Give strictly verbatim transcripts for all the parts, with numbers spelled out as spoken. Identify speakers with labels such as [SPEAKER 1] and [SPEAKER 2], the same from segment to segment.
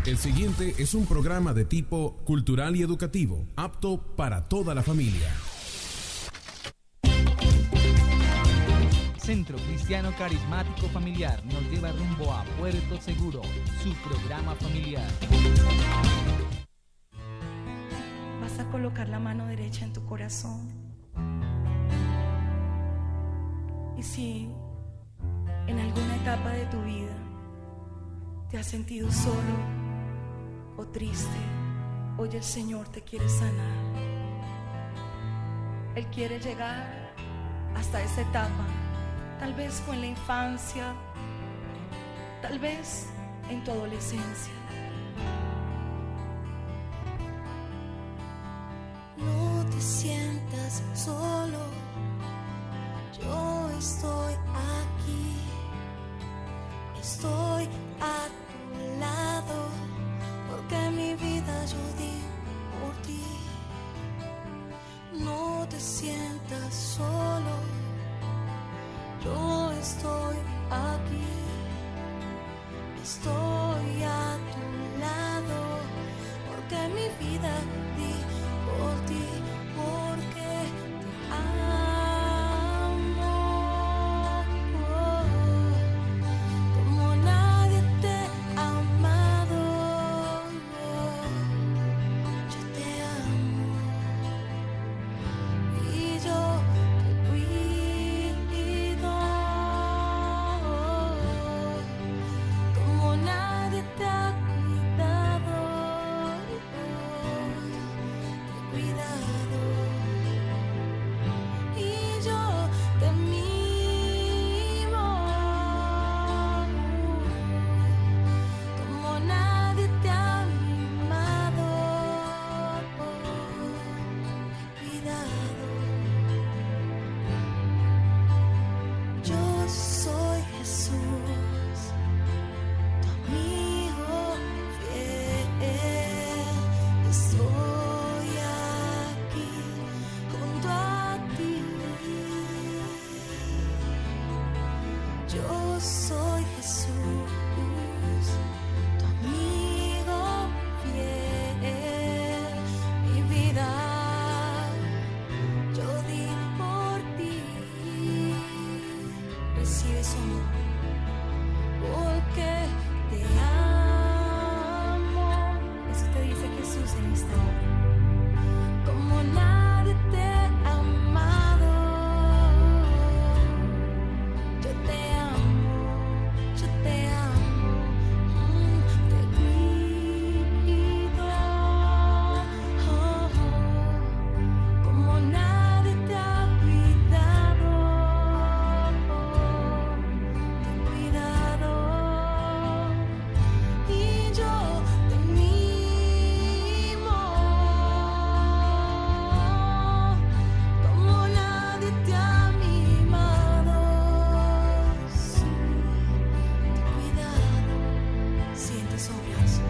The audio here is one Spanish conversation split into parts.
[SPEAKER 1] El siguiente es un programa de tipo cultural y educativo, apto para toda la familia.
[SPEAKER 2] Centro Cristiano Carismático Familiar nos lleva rumbo a Puerto Seguro, su programa familiar.
[SPEAKER 3] Vas a colocar la mano derecha en tu corazón. Y si en alguna etapa de tu vida te has sentido solo o triste, hoy el Señor te quiere sanar. Él quiere llegar hasta esa etapa. Tal vez fue en la infancia, tal vez en tu adolescencia.
[SPEAKER 4] No te sientas solo, yo estoy aquí, estoy a tu lado, porque mi vida yo di por ti. No te sientas solo, yo estoy aquí, estoy a tu lado, porque mi vida di por ti, porque te amo, como nadie te ha amado, yo te amo y yo te cuido, como nadie te ha cuidado, te he cuidado y yo te mimo, como nadie te ha mimado, te he cuidado. Yo soy Jesús, tu amigo fiel, estoy aquí junto a ti. Yo soy Jesús, tu amigo fiel, mi vida yo di por ti. Recibe su amor, porque te amo. Eso te dice Jesús en esta hora. Como nadie te ha amado, yo te amo, yo te amo, mm, te cuido, oh, oh, como nadie te ha cuidado, te he cuidado y yo te mimo, como nadie te ha mimado, sí, te he cuidado. Siente su abrazo.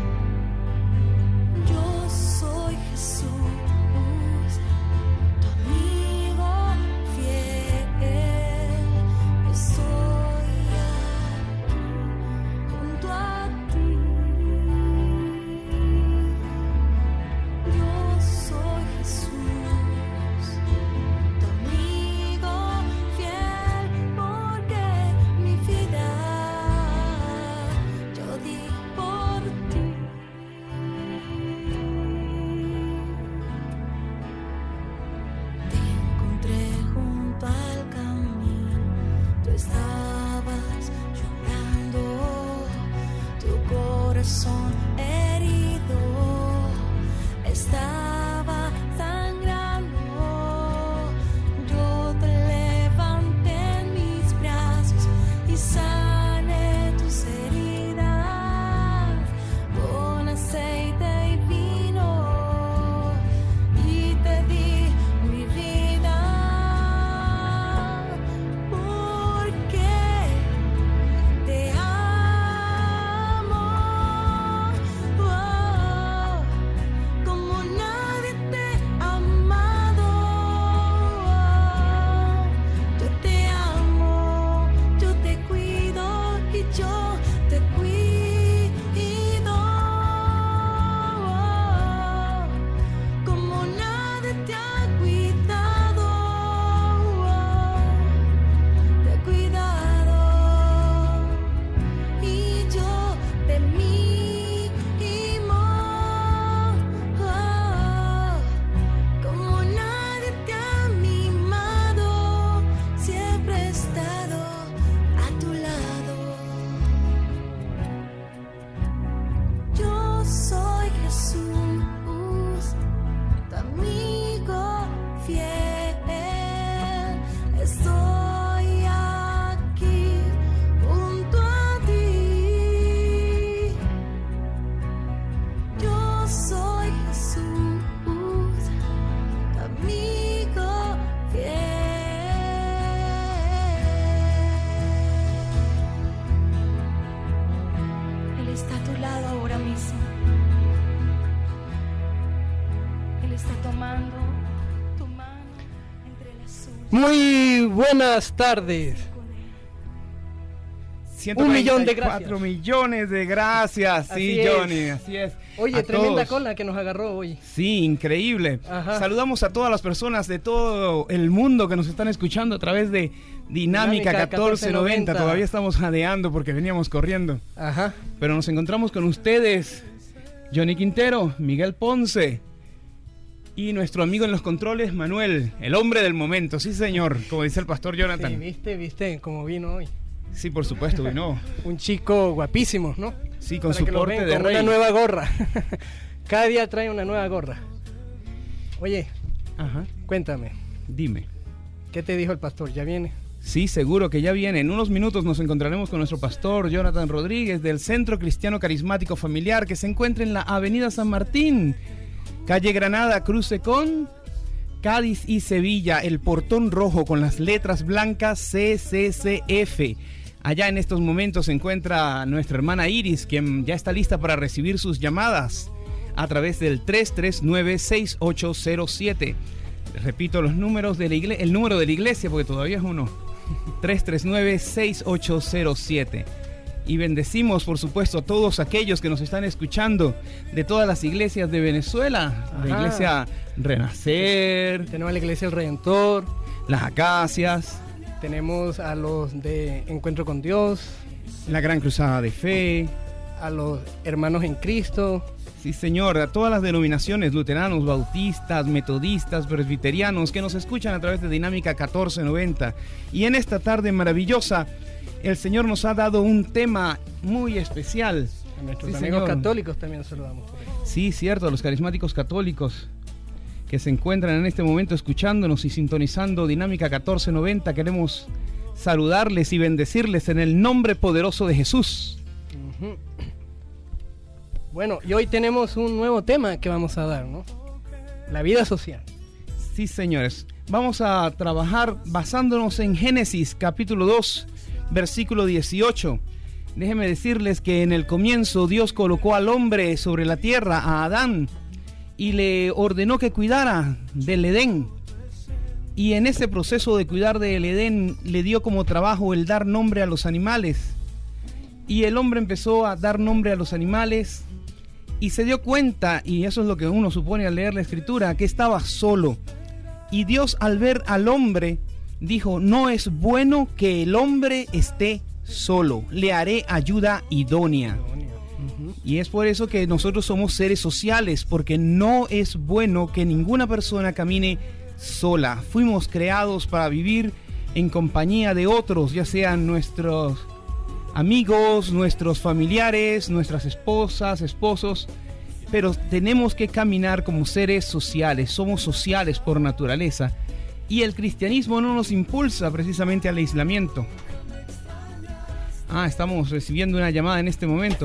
[SPEAKER 4] Yo soy Jesús, tu amigo fiel, estoy aquí junto a ti. Yo soy Jesús, tu amigo fiel, porque mi vida yo di por ti. Te encontré junto al camino, tú estabas llorando, tu corazón herido estaba sangrando. Yo te levanté en mis brazos y sané tus heridas con aceite y vino, y te di mi vida, porque te amo.
[SPEAKER 3] está a tu lado ahora mismo. Él está tomando tu mano entre las suyas.
[SPEAKER 5] Muy buenas tardes. Un millón de gracias.
[SPEAKER 6] Cuatro millones de gracias. Sí,
[SPEAKER 5] Así
[SPEAKER 6] Johnny,
[SPEAKER 5] es.
[SPEAKER 6] así es.
[SPEAKER 5] Oye,
[SPEAKER 6] A
[SPEAKER 5] tremenda
[SPEAKER 6] todos.
[SPEAKER 5] cola que nos agarró hoy.
[SPEAKER 6] Sí, increíble.
[SPEAKER 5] Ajá.
[SPEAKER 6] Saludamos a todas las personas de todo el mundo que nos están escuchando a través de Dinámica,
[SPEAKER 5] Dinámica
[SPEAKER 6] catorce noventa.
[SPEAKER 5] catorce noventa.
[SPEAKER 6] Todavía estamos jadeando porque veníamos corriendo.
[SPEAKER 5] Ajá.
[SPEAKER 6] Pero nos encontramos con ustedes, Johnny Quintero, Miguel Ponce y nuestro amigo en los controles, Manuel, el hombre del momento. Sí, señor, como dice el pastor
[SPEAKER 5] Sí,
[SPEAKER 6] Jonathan.
[SPEAKER 5] viste, viste cómo vino hoy.
[SPEAKER 6] Sí, por supuesto, vino.
[SPEAKER 5] Un chico guapísimo, ¿no?
[SPEAKER 6] Sí, con
[SPEAKER 5] Para
[SPEAKER 6] su
[SPEAKER 5] que lo
[SPEAKER 6] porte
[SPEAKER 5] vean,
[SPEAKER 6] de
[SPEAKER 5] con
[SPEAKER 6] rey.
[SPEAKER 5] una nueva gorra. Cada día trae una nueva gorra. Oye,
[SPEAKER 6] Ajá,
[SPEAKER 5] cuéntame,
[SPEAKER 6] dime.
[SPEAKER 5] ¿qué te dijo el pastor? ¿Ya viene?
[SPEAKER 6] Sí, seguro que ya viene. En unos minutos nos encontraremos con nuestro pastor Jonathan Rodríguez del Centro Cristiano Carismático Familiar, que se encuentra en la Avenida San Martín, calle Granada, cruce con Cádiz y Sevilla, el portón rojo con las letras blancas C C C F. Allá en estos momentos se encuentra nuestra hermana Iris, quien ya está lista para recibir sus llamadas a través del tres tres nueve, seis ocho cero siete. Repito los números de la iglesia, el número de la iglesia, porque todavía es uno. tres tres nueve, seis ocho cero siete. Y bendecimos, por supuesto, a todos aquellos que nos están escuchando de todas las iglesias de Venezuela. La
[SPEAKER 5] Ajá.
[SPEAKER 6] iglesia Renacer,
[SPEAKER 5] Tenemos a la Iglesia del Redentor,
[SPEAKER 6] las Acacias,
[SPEAKER 5] tenemos a los de Encuentro con Dios,
[SPEAKER 6] la Gran Cruzada de Fe.
[SPEAKER 5] a los hermanos en Cristo.
[SPEAKER 6] Sí, señor, a todas las denominaciones, luteranos, bautistas, metodistas, presbiterianos, que nos escuchan a través de Dinámica catorce noventa. Y en esta tarde maravillosa, el Señor nos ha dado un tema muy especial.
[SPEAKER 5] A nuestros
[SPEAKER 6] Sí,
[SPEAKER 5] amigos
[SPEAKER 6] señor.
[SPEAKER 5] católicos también saludamos por ahí.
[SPEAKER 6] Sí, cierto, a los carismáticos católicos que se encuentran en este momento escuchándonos y sintonizando Dinámica catorce noventa, queremos saludarles y bendecirles en el nombre poderoso de Jesús.
[SPEAKER 5] Ujú. Bueno, y hoy tenemos un nuevo tema que vamos a dar, ¿no? La vida social.
[SPEAKER 6] Sí, señores, vamos a trabajar basándonos en Génesis capítulo dos, versículo dieciocho. Déjenme decirles que en el comienzo Dios colocó al hombre sobre la tierra, a Adán, y le ordenó que cuidara del Edén. Y en ese proceso de cuidar del Edén le dio como trabajo el dar nombre a los animales. Y el hombre empezó a dar nombre a los animales y se dio cuenta, y eso es lo que uno supone al leer la escritura, que estaba solo. Y Dios, al ver al hombre, dijo: no es bueno que el hombre esté solo, le haré ayuda idónea.
[SPEAKER 5] Ujú.
[SPEAKER 6] Y es por eso que nosotros somos seres sociales, porque no es bueno que ninguna persona camine sola. Fuimos creados para vivir en compañía de otros, ya sean nuestros amigos, nuestros familiares, nuestras esposas, esposos, pero tenemos que caminar como seres sociales. Somos sociales por naturaleza, y el cristianismo no nos impulsa precisamente al aislamiento. Ah, estamos recibiendo una llamada en este momento.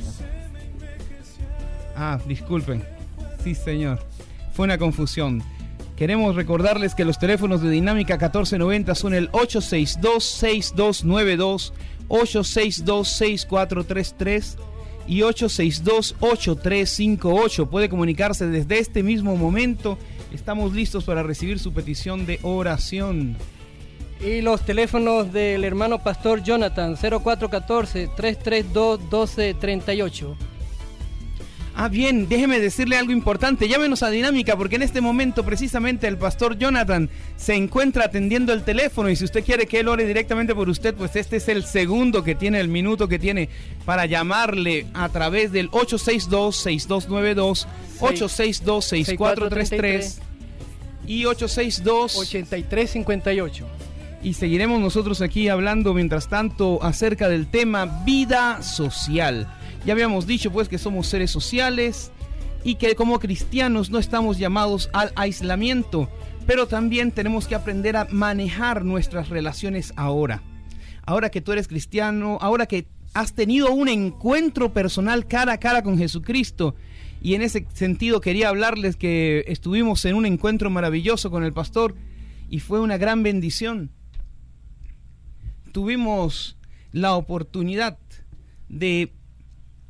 [SPEAKER 6] Ah, disculpen. Sí, señor. Fue una confusión. Queremos recordarles que los teléfonos de Dinámica catorce noventa son el ocho seis dos, seis dos nueve dos, ocho seis dos, seis cuatro tres tres y ocho seis dos, ocho tres cinco ocho. Puede comunicarse desde este mismo momento. Estamos listos para recibir su petición de oración.
[SPEAKER 5] Y los teléfonos del hermano pastor Jonathan, cero cuatro uno cuatro, tres tres dos, uno dos tres ocho.
[SPEAKER 6] Ah, bien, déjeme decirle algo importante. Llámenos a Dinámica, porque en este momento precisamente el pastor Jonathan se encuentra atendiendo el teléfono, y si usted quiere que él ore directamente por usted, pues este es el segundo que tiene, el minuto que tiene para llamarle a través del ocho seis dos, seis dos nueve dos, ocho seis dos, seis cuatro tres tres y ocho seis dos,
[SPEAKER 5] ochenta y tres cincuenta y ocho.
[SPEAKER 6] Y seguiremos nosotros aquí hablando mientras tanto acerca del tema vida social. Ya habíamos dicho pues que somos seres sociales y que como cristianos no estamos llamados al aislamiento, pero también tenemos que aprender a manejar nuestras relaciones ahora. Ahora que tú eres cristiano, ahora que has tenido un encuentro personal cara a cara con Jesucristo, y en ese sentido quería hablarles que estuvimos en un encuentro maravilloso con el pastor y fue una gran bendición. Tuvimos la oportunidad de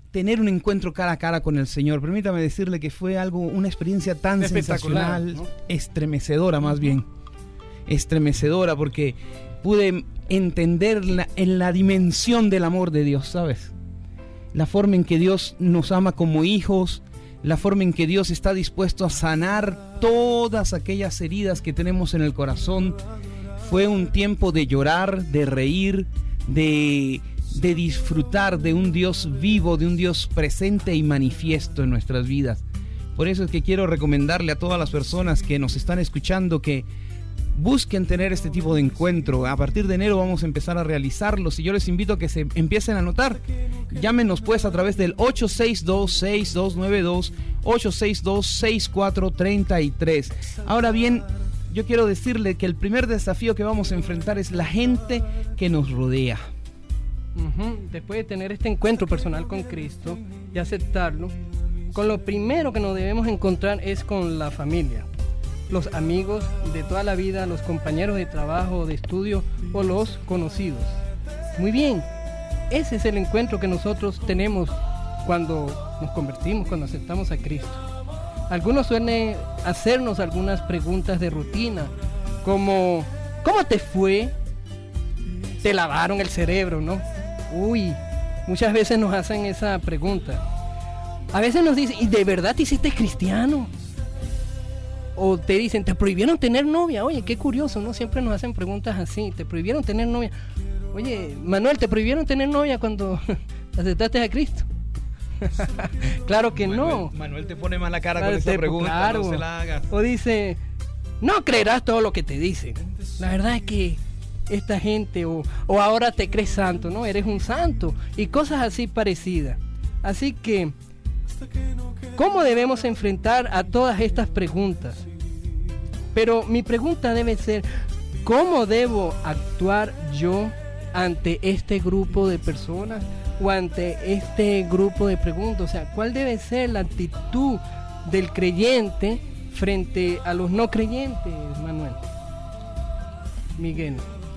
[SPEAKER 6] tener un encuentro cara a cara con el Señor. Permítame decirle que fue algo, una experiencia tan sensacional, ¿no? Estremecedora más bien, estremecedora, porque pude entender la, en la dimensión del amor de Dios, ¿sabes? La forma en que Dios nos ama como hijos, la forma en que Dios está dispuesto a sanar todas aquellas heridas que tenemos en el corazón. Fue un tiempo de llorar, de reír, de, de disfrutar de un Dios vivo, de un Dios presente y manifiesto en nuestras vidas. Por eso es que quiero recomendarle a todas las personas que nos están escuchando que busquen tener este tipo de encuentro. A partir de enero vamos a empezar a realizarlos y yo les invito a que se empiecen a anotar. Llámenos pues a través del ocho seis dos, seis dos nueve dos, ocho seis dos, seis cuatro tres tres. Ahora bien, yo quiero decirle que el primer desafío que vamos a enfrentar es la gente que nos rodea.
[SPEAKER 5] Uh-huh. Después de tener este encuentro personal con Cristo y aceptarlo, con lo primero que nos debemos encontrar es con la familia. Los amigos de toda la vida, los compañeros de trabajo, de estudio o los conocidos. Muy bien, ese es el encuentro que nosotros tenemos cuando nos convertimos, cuando aceptamos a Cristo. Algunos suelen hacernos algunas preguntas de rutina, como ¿cómo te fue? Te lavaron el cerebro, ¿no? Uy, muchas veces nos hacen esa pregunta. A veces nos dicen, ¿y de verdad te hiciste cristiano? O te dicen, ¿te prohibieron tener novia? Oye, qué curioso, ¿no? Siempre nos hacen preguntas así, ¿te prohibieron tener novia? Oye, Manuel, ¿te prohibieron tener novia cuando aceptaste a Cristo? Claro que
[SPEAKER 6] Manuel,
[SPEAKER 5] no.
[SPEAKER 6] Manuel te pone mala cara
[SPEAKER 5] Claro,
[SPEAKER 6] con esa
[SPEAKER 5] te,
[SPEAKER 6] pregunta,
[SPEAKER 5] claro.
[SPEAKER 6] no se la hagas.
[SPEAKER 5] O dice, no creerás todo lo que te dicen. La verdad es que esta gente, o, o ahora te crees santo, ¿no? Eres un santo, y cosas así parecidas. Así que, ¿cómo debemos enfrentar a todas estas preguntas? Pero mi pregunta debe ser, ¿cómo debo actuar yo ante este grupo de personas o ante este grupo de preguntas? O sea, ¿cuál debe ser la actitud del creyente frente a los no creyentes, Manuel? Miguel.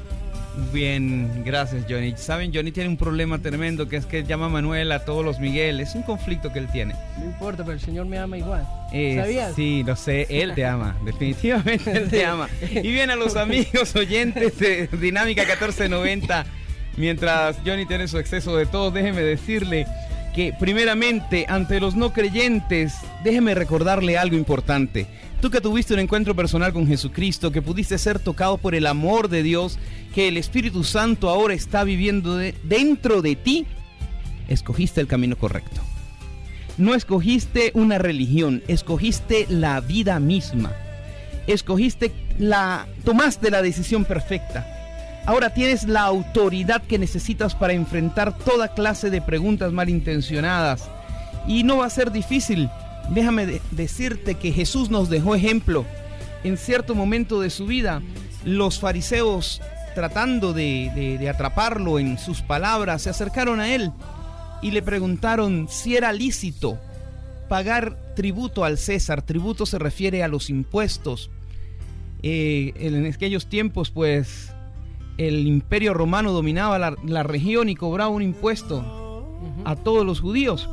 [SPEAKER 6] Bien, gracias, Johnny. Saben, Johnny tiene un problema tremendo, que es que llama a Manuel a todos los Miguel. Es un conflicto que él tiene.
[SPEAKER 5] No importa, pero el Señor me ama igual.
[SPEAKER 6] Eh,
[SPEAKER 5] ¿Sabías?
[SPEAKER 6] Sí, lo sé, Él te ama, definitivamente Él te ama. Y bien, a los amigos oyentes de Dinámica catorce noventa, mientras Johnny tiene su exceso de todo, déjeme decirle que primeramente, ante los no creyentes, déjeme recordarle algo importante. Tú que tuviste un encuentro personal con Jesucristo, que pudiste ser tocado por el amor de Dios, que el Espíritu Santo ahora está viviendo de, dentro de ti, escogiste el camino correcto. No escogiste una religión, escogiste la vida misma. Escogiste la, tomaste la decisión perfecta. Ahora tienes la autoridad que necesitas para enfrentar toda clase de preguntas malintencionadas. Y no va a ser difícil. Déjame de- decirte que Jesús nos dejó ejemplo. En cierto momento de su vida, los fariseos, tratando de, de, de atraparlo en sus palabras, se acercaron a él y le preguntaron si era lícito pagar tributo al César. Tributo se refiere a los impuestos. Eh, en aquellos tiempos, pues, el imperio romano dominaba la, la región y cobraba un impuesto a todos los judíos.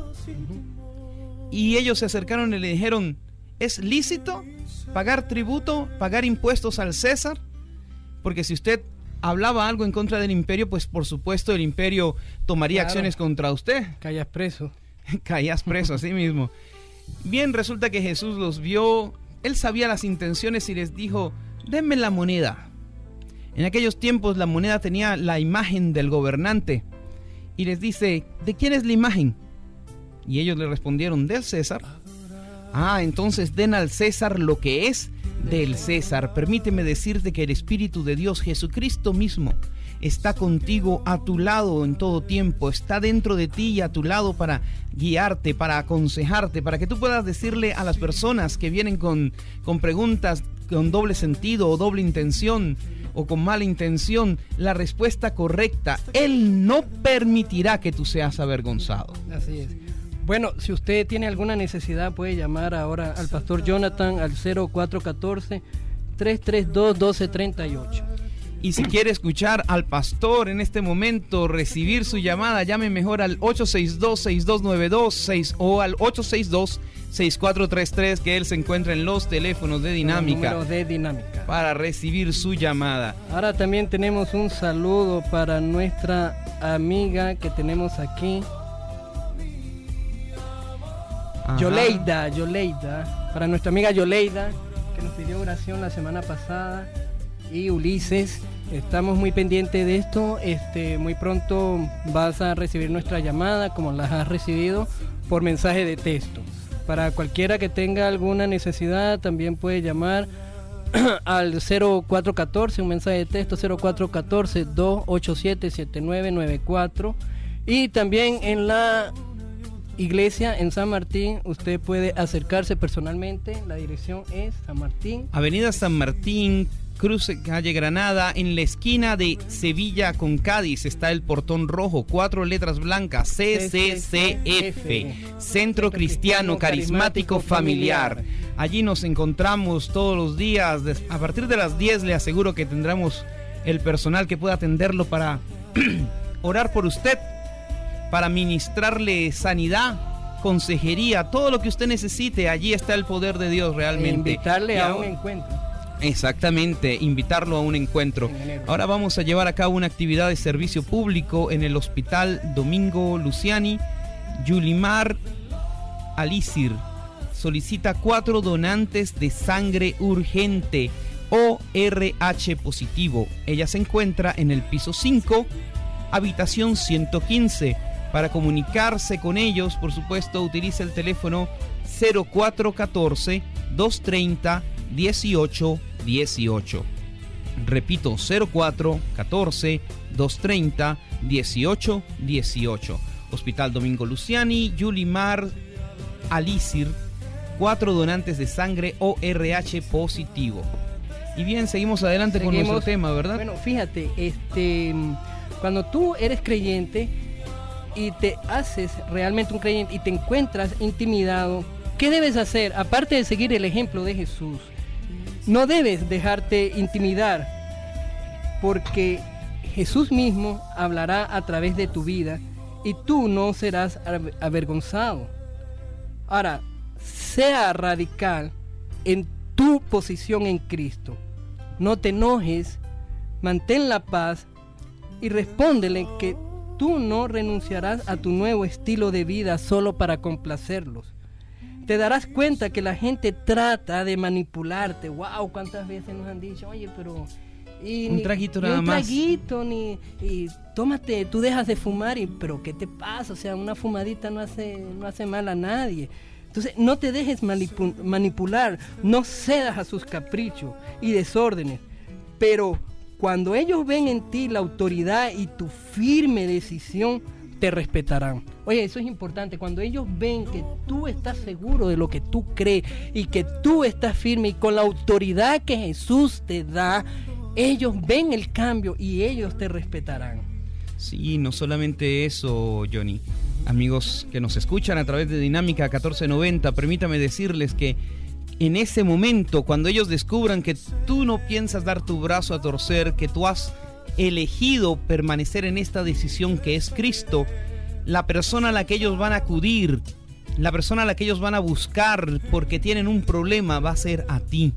[SPEAKER 6] Y ellos se acercaron y le dijeron, ¿es lícito pagar tributo, pagar impuestos al César? Porque si usted hablaba algo en contra del imperio, pues por supuesto el imperio tomaría
[SPEAKER 5] Claro.
[SPEAKER 6] acciones contra usted.
[SPEAKER 5] Callas preso.
[SPEAKER 6] Caías preso, así mismo. Bien, resulta que Jesús los vio, él sabía las intenciones y les dijo, denme la moneda. En aquellos tiempos la moneda tenía la imagen del gobernante y les dice, ¿de quién es la imagen? Y ellos le respondieron, del César. Ah, entonces den al César lo que es del César. Permíteme decirte que el Espíritu de Dios, Jesucristo mismo, está contigo, a tu lado en todo tiempo, está dentro de ti y a tu lado para guiarte, para aconsejarte, para que tú puedas decirle a las personas que vienen con, con preguntas con doble sentido o doble intención o con mala intención, la respuesta correcta. Él no permitirá que tú seas avergonzado.
[SPEAKER 5] Así es. Bueno, si usted tiene alguna necesidad, puede llamar ahora al pastor Jonathan al cero cuatro uno cuatro, tres tres dos, uno dos tres ocho.
[SPEAKER 6] Y si quiere escuchar al pastor en este momento, recibir su llamada, llame mejor al ocho seis dos, seis dos nueve dos seis o al ocho seis dos, seis cuatro tres tres, que él se encuentra en los teléfonos de Dinámica,
[SPEAKER 5] Los números de Dinámica
[SPEAKER 6] para recibir su llamada.
[SPEAKER 5] Ahora también tenemos un saludo para nuestra amiga que tenemos aquí,
[SPEAKER 6] Ajá.
[SPEAKER 5] Yoleida, Yoleida, para nuestra amiga Yoleida, que nos pidió oración la semana pasada, y Ulises. Estamos muy pendientes de esto. Este, muy pronto vas a recibir nuestra llamada, como las has recibido, por mensaje de texto. Para cualquiera que tenga alguna necesidad, también puede llamar al cero cuatro uno cuatro, un mensaje de texto, cero cuatro uno cuatro, dos ocho siete, siete nueve nueve cuatro. Y también en la iglesia en San Martín, usted puede acercarse personalmente. La dirección es San Martín,
[SPEAKER 6] Avenida San Martín, cruce calle Granada, en la esquina de Sevilla con Cádiz está el portón rojo, cuatro letras blancas, C C C F, Centro Cristiano Carismático Familiar. Allí nos encontramos todos los días. A partir de las diez le aseguro que tendremos el personal que pueda atenderlo para orar por usted, para ministrarle sanidad, consejería, todo lo que usted necesite. Allí está el poder de Dios realmente.
[SPEAKER 5] E invitarle
[SPEAKER 6] Y
[SPEAKER 5] a
[SPEAKER 6] ahora,
[SPEAKER 5] un encuentro.
[SPEAKER 6] Exactamente, invitarlo a un encuentro. Ahora vamos a llevar a cabo una actividad de servicio público en el Hospital Domingo Luciani. Yulimar Alisir solicita cuatro donantes de sangre urgente O R H positivo. Ella se encuentra en el piso cinco, habitación ciento quince. Para comunicarse con ellos, por supuesto, utilice el teléfono cero cuatro uno cuatro, dos tres cero, dieciocho dieciocho. Repito, cero cuatro uno cuatro, dos tres cero, dieciocho dieciocho. Hospital Domingo Luciani, Yulimar Alisir, cuatro donantes de sangre O R H positivo. Y bien, seguimos adelante
[SPEAKER 5] Seguimos,
[SPEAKER 6] con nuestro tema, ¿verdad?
[SPEAKER 5] Bueno, fíjate, este, cuando tú eres creyente y te haces realmente un creyente y te encuentras intimidado, ¿qué debes hacer? Aparte de seguir el ejemplo de Jesús, no debes dejarte intimidar, porque Jesús mismo hablará a través de tu vida y tú no serás avergonzado. Ahora, sea radical en tu posición en Cristo. No te enojes, mantén la paz y respóndele que tú no renunciarás a tu nuevo estilo de vida solo para complacerlos. Te darás cuenta que la gente trata de manipularte. Wow, cuántas veces nos han dicho, oye, pero y
[SPEAKER 6] un
[SPEAKER 5] ni,
[SPEAKER 6] traguito
[SPEAKER 5] ni
[SPEAKER 6] nada
[SPEAKER 5] un
[SPEAKER 6] más.
[SPEAKER 5] traguito, ni y tómate, tú dejas de fumar y pero ¿qué te pasa? O sea, una fumadita no hace no hace mal a nadie. Entonces, no te dejes manipu- manipular, no cedas a sus caprichos y desórdenes. Pero cuando ellos ven en ti la autoridad y tu firme decisión, te respetarán. Oye, eso es importante. Cuando ellos ven que tú estás seguro de lo que tú crees y que tú estás firme y con la autoridad que Jesús te da, ellos ven el cambio y ellos te respetarán.
[SPEAKER 6] Sí, no solamente eso, Johnny. Amigos que nos escuchan a través de Dinámica catorce noventa, permítame decirles que en ese momento, cuando ellos descubran que tú no piensas dar tu brazo a torcer, que tú has elegido permanecer en esta decisión que es Cristo, la persona a la que ellos van a acudir, la persona a la que ellos van a buscar porque tienen un problema va a ser a ti.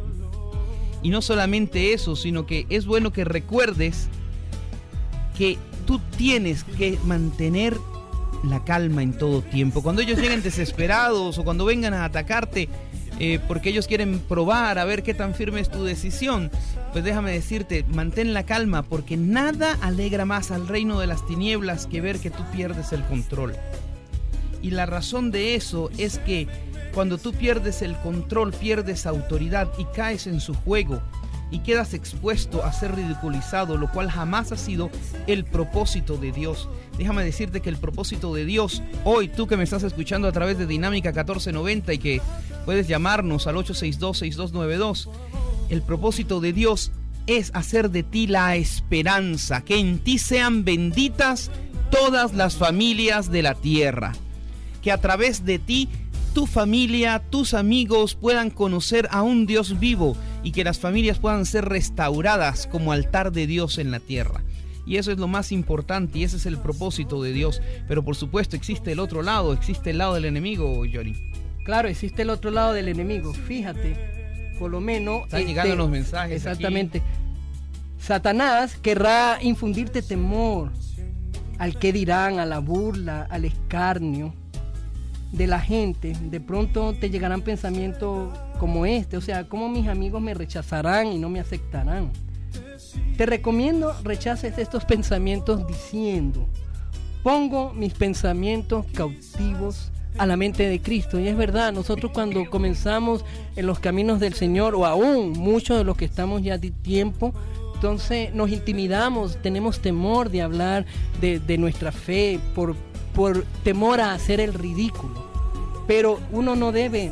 [SPEAKER 6] Y no solamente eso, sino que es bueno que recuerdes que tú tienes que mantener la calma en todo tiempo. Cuando ellos lleguen desesperados o cuando vengan a atacarte eh, porque ellos quieren probar a ver qué tan firme es tu decisión, pues déjame decirte, mantén la calma, porque nada alegra más al reino de las tinieblas que ver que tú pierdes el control. Y la razón de eso es que cuando tú pierdes el control, pierdes autoridad y caes en su juego y quedas expuesto a ser ridiculizado, lo cual jamás ha sido el propósito de Dios. Déjame decirte que el propósito de Dios, hoy tú que me estás escuchando a través de Dinámica catorce noventa y que puedes llamarnos al ocho seis dos, seis dos nueve dos, el propósito de Dios es hacer de ti la esperanza, que en ti sean benditas todas las familias de la tierra, que a través de ti tu familia, tus amigos puedan conocer a un Dios vivo y que las familias puedan ser restauradas como altar de Dios en la tierra. Y eso es lo más importante y ese es el propósito de Dios. Pero por supuesto existe el otro lado, existe el lado del enemigo, Johnny.
[SPEAKER 5] Claro, existe el otro lado del enemigo. Fíjate, por lo menos...
[SPEAKER 6] Están
[SPEAKER 5] este,
[SPEAKER 6] llegando los mensajes.
[SPEAKER 5] Exactamente.
[SPEAKER 6] Aquí.
[SPEAKER 5] Satanás querrá infundirte temor al que dirán, a la burla, al escarnio de la gente. De pronto te llegarán pensamientos como este, o sea, ¿cómo mis amigos me rechazarán y no me aceptarán? Te recomiendo rechaces estos pensamientos diciendo: pongo mis pensamientos cautivos a la mente de Cristo. Y es verdad, nosotros cuando comenzamos en los caminos del Señor, o aún muchos de los que estamos ya de tiempo, entonces nos intimidamos, tenemos temor de hablar de, de nuestra fe, por, por temor a hacer el ridículo. Pero uno no debe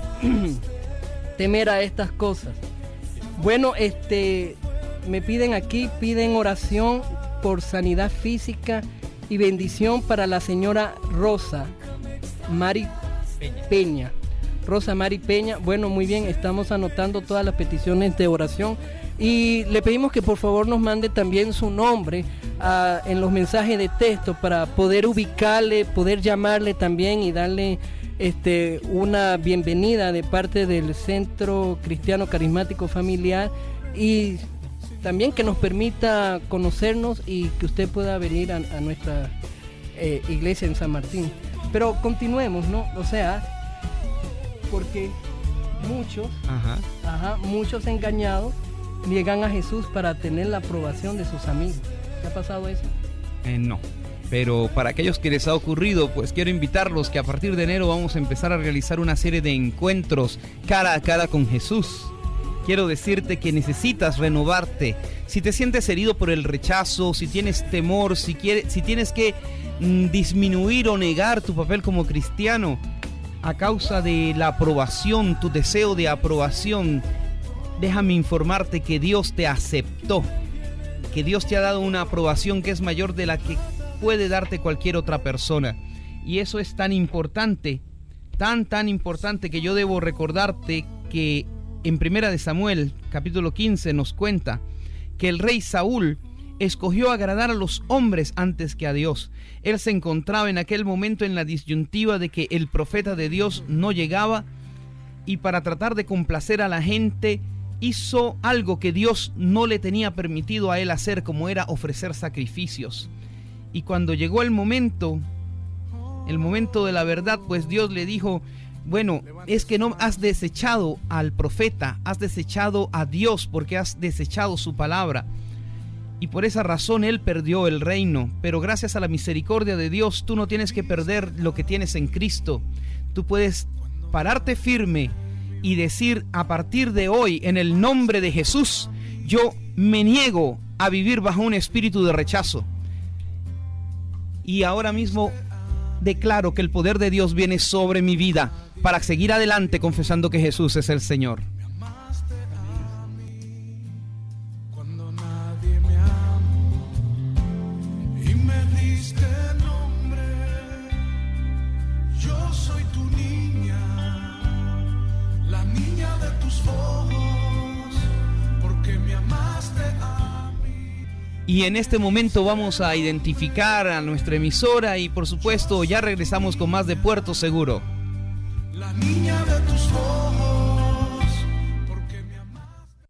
[SPEAKER 5] temer a estas cosas. Bueno, este, me piden aquí, piden oración por sanidad física y bendición para la señora Rosa Mari Peña. Peña. Rosa Mari Peña. Bueno, muy bien, estamos anotando todas las peticiones de oración y le pedimos que por favor nos mande también su nombre uh, en los mensajes de texto para poder ubicarle, poder llamarle también y darle este, una bienvenida de parte del Centro Cristiano Carismático Familiar, y también que nos permita conocernos y que usted pueda venir a, a nuestra eh, iglesia en San Martín. Pero continuemos, ¿no? O sea, porque muchos,
[SPEAKER 6] Ajá.
[SPEAKER 5] Ajá, muchos engañados llegan a Jesús para tener la aprobación de sus amigos. ¿Qué ha pasado eso?
[SPEAKER 6] Eh, no. Pero para aquellos que les ha ocurrido, pues quiero invitarlos que a partir de enero vamos a empezar a realizar una serie de encuentros cara a cara con Jesús. Quiero decirte que necesitas renovarte. Si te sientes herido por el rechazo, si tienes temor, si, quiere, si tienes que mm, disminuir o negar tu papel como cristiano a causa de la aprobación, tu deseo de aprobación, déjame informarte que Dios te aceptó, que Dios te ha dado una aprobación que es mayor de la que puede darte cualquier otra persona. Y eso es tan importante, tan tan importante, que yo debo recordarte que en Primera de Samuel, capítulo quince, nos cuenta que el rey Saúl escogió agradar a los hombres antes que a Dios. Él se encontraba en aquel momento en la disyuntiva de que el profeta de Dios no llegaba, y para tratar de complacer a la gente hizo algo que Dios no le tenía permitido a él hacer, como era ofrecer sacrificios. Y cuando llegó el momento, el momento de la verdad, pues Dios le dijo: bueno, es que no has desechado al profeta, has desechado a Dios porque has desechado su palabra. Y por esa razón él perdió el reino. Pero gracias a la misericordia de Dios, tú no tienes que perder lo que tienes en Cristo. Tú puedes pararte firme y decir: a partir de hoy, en el nombre de Jesús, yo me niego a vivir bajo un espíritu de rechazo. Y ahora mismo declaro que el poder de Dios viene sobre mi vida para seguir adelante confesando que Jesús es el Señor.
[SPEAKER 7] Cuando nadie me amó y me diste nombre, yo soy tu niña, la niña de tus ojos, porque me amaste a mí.
[SPEAKER 6] Y en este momento vamos a identificar a nuestra emisora y por supuesto ya regresamos con más de Puerto Seguro.
[SPEAKER 7] La niña de tus ojos, porque me amaste.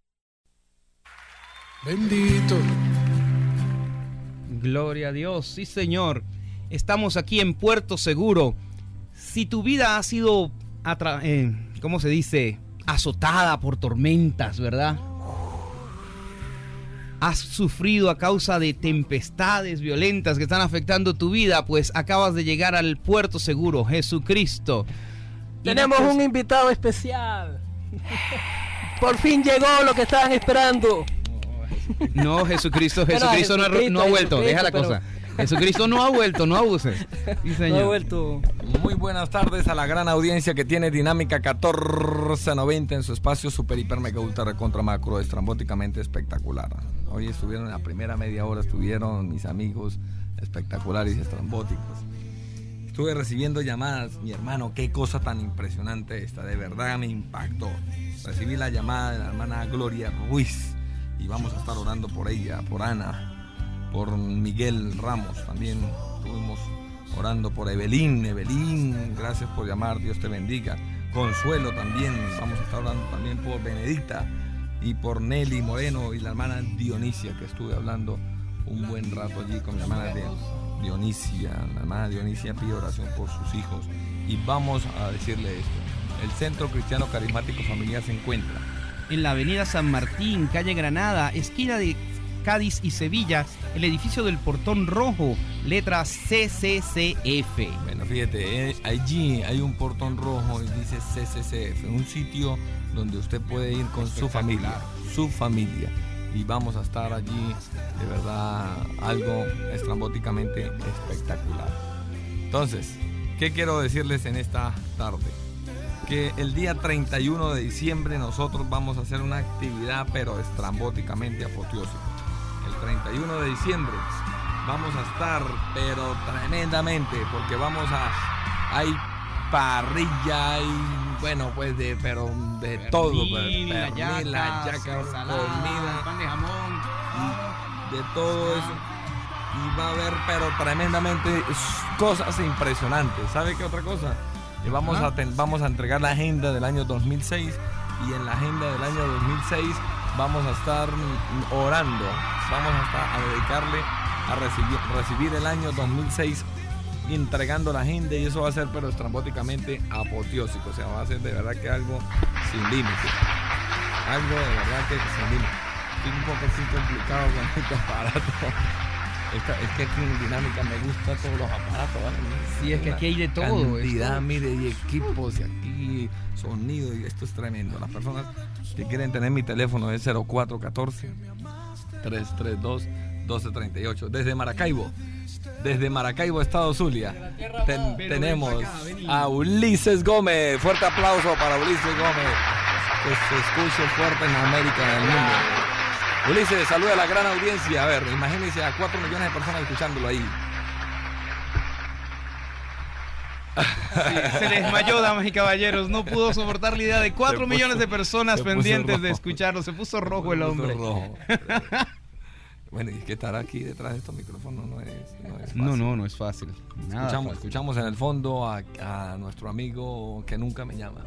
[SPEAKER 7] Bendito.
[SPEAKER 6] Gloria a Dios, sí Señor. Estamos aquí en Puerto Seguro. Si tu vida ha sido, atra- eh, ¿cómo se dice? Azotada por tormentas, ¿verdad? Has sufrido a causa de tempestades violentas que están afectando tu vida, pues acabas de llegar al Puerto Seguro, Jesucristo.
[SPEAKER 5] Tenemos un invitado especial. Por fin llegó lo que estaban esperando.
[SPEAKER 6] No, Jesucristo,
[SPEAKER 5] Bueno,
[SPEAKER 6] Jesucristo, no, ha,
[SPEAKER 5] Jesucristo,
[SPEAKER 6] no ha vuelto,
[SPEAKER 5] Jesucristo,
[SPEAKER 6] deja la
[SPEAKER 5] pero-
[SPEAKER 6] cosa. Jesucristo no ha vuelto, no abuses. Sí, señor.
[SPEAKER 5] No he vuelto.
[SPEAKER 8] Muy buenas tardes a la gran audiencia que tiene Dinámica catorce noventa en su espacio super, hiper, mega, ultra, recontra, macro, estrambóticamente espectacular. Hoy estuvieron en la primera media hora, estuvieron mis amigos espectaculares y estrambóticos. Estuve recibiendo llamadas, mi hermano, qué cosa tan impresionante esta, de verdad me impactó. Recibí la llamada de la hermana Gloria Ruiz y vamos a estar orando por ella, por Ana, por Miguel Ramos, también estuvimos orando por Evelyn. Evelyn, gracias por llamar, Dios te bendiga. Consuelo también, vamos a estar orando también por Benedicta y por Nelly Moreno y la hermana Dionisia, que estuve hablando un buen rato allí con mi hermana Dionisia. La hermana Dionisia pide oración por sus hijos y vamos a decirle esto. El Centro Cristiano Carismático Familiar se encuentra
[SPEAKER 6] en la avenida San Martín, calle Granada, esquina de Cádiz y Sevilla, el edificio del Portón Rojo, letra C C C F.
[SPEAKER 8] Bueno, fíjate, eh, allí hay un portón rojo y dice C C C F, un sitio donde usted puede ir con su familia, su familia. Y vamos a estar allí, de verdad, algo estrambóticamente espectacular. Entonces, ¿qué quiero decirles en esta tarde? Que el día treinta y uno de diciembre nosotros vamos a hacer una actividad, pero estrambóticamente apoteósica. El treinta y uno de diciembre vamos a estar, pero tremendamente, porque vamos a... hay parrilla, hay, bueno, pues de, pero de pernil, todo, pues, pernil, la yaca, comida,
[SPEAKER 6] pan de jamón,
[SPEAKER 8] de todo eso. Y va a haber, pero tremendamente cosas impresionantes. ¿Sabe qué otra cosa? Y vamos, a ten, vamos a entregar la agenda del año dos mil seis, y en la agenda del año dos mil seis vamos a estar orando, vamos a, estar, a dedicarle a recibir, recibir el año dos mil seis entregando la agenda, y eso va a ser pero estrambóticamente apoteósico, o sea, va a ser de verdad que algo sin límite, algo de verdad que sin límite. Estoy un poco así complicado con este aparato. Esta, es que aquí en Dinámica me gusta todos los aparatos, ¿vale?
[SPEAKER 6] Sí, es que aquí hay de todo.
[SPEAKER 8] Cantidad, esto. Mire, y equipos, y aquí sonido, y esto es tremendo. Las personas que quieren tener mi teléfono es cero cuatro uno cuatro, tres tres dos, uno dos tres ocho. Desde Maracaibo, desde Maracaibo, Estado Zulia, ten, tenemos a Ulises Gómez. Fuerte aplauso para Ulises Gómez, que se escuche fuerte en América y en el mundo. Ulises, saluda a la gran audiencia. A ver, imagínense a cuatro millones de personas escuchándolo ahí.
[SPEAKER 6] Sí, se les desmayó, damas y caballeros. No pudo soportar la idea de cuatro millones de personas pendientes de escucharlo. Se puso rojo el hombre.
[SPEAKER 8] Rojo. Bueno, y que estar aquí detrás de estos micrófonos no es, no es fácil.
[SPEAKER 6] No, no, no es fácil. Nada
[SPEAKER 8] escuchamos,
[SPEAKER 6] fácil.
[SPEAKER 8] escuchamos en el fondo a, a nuestro amigo que nunca me llama.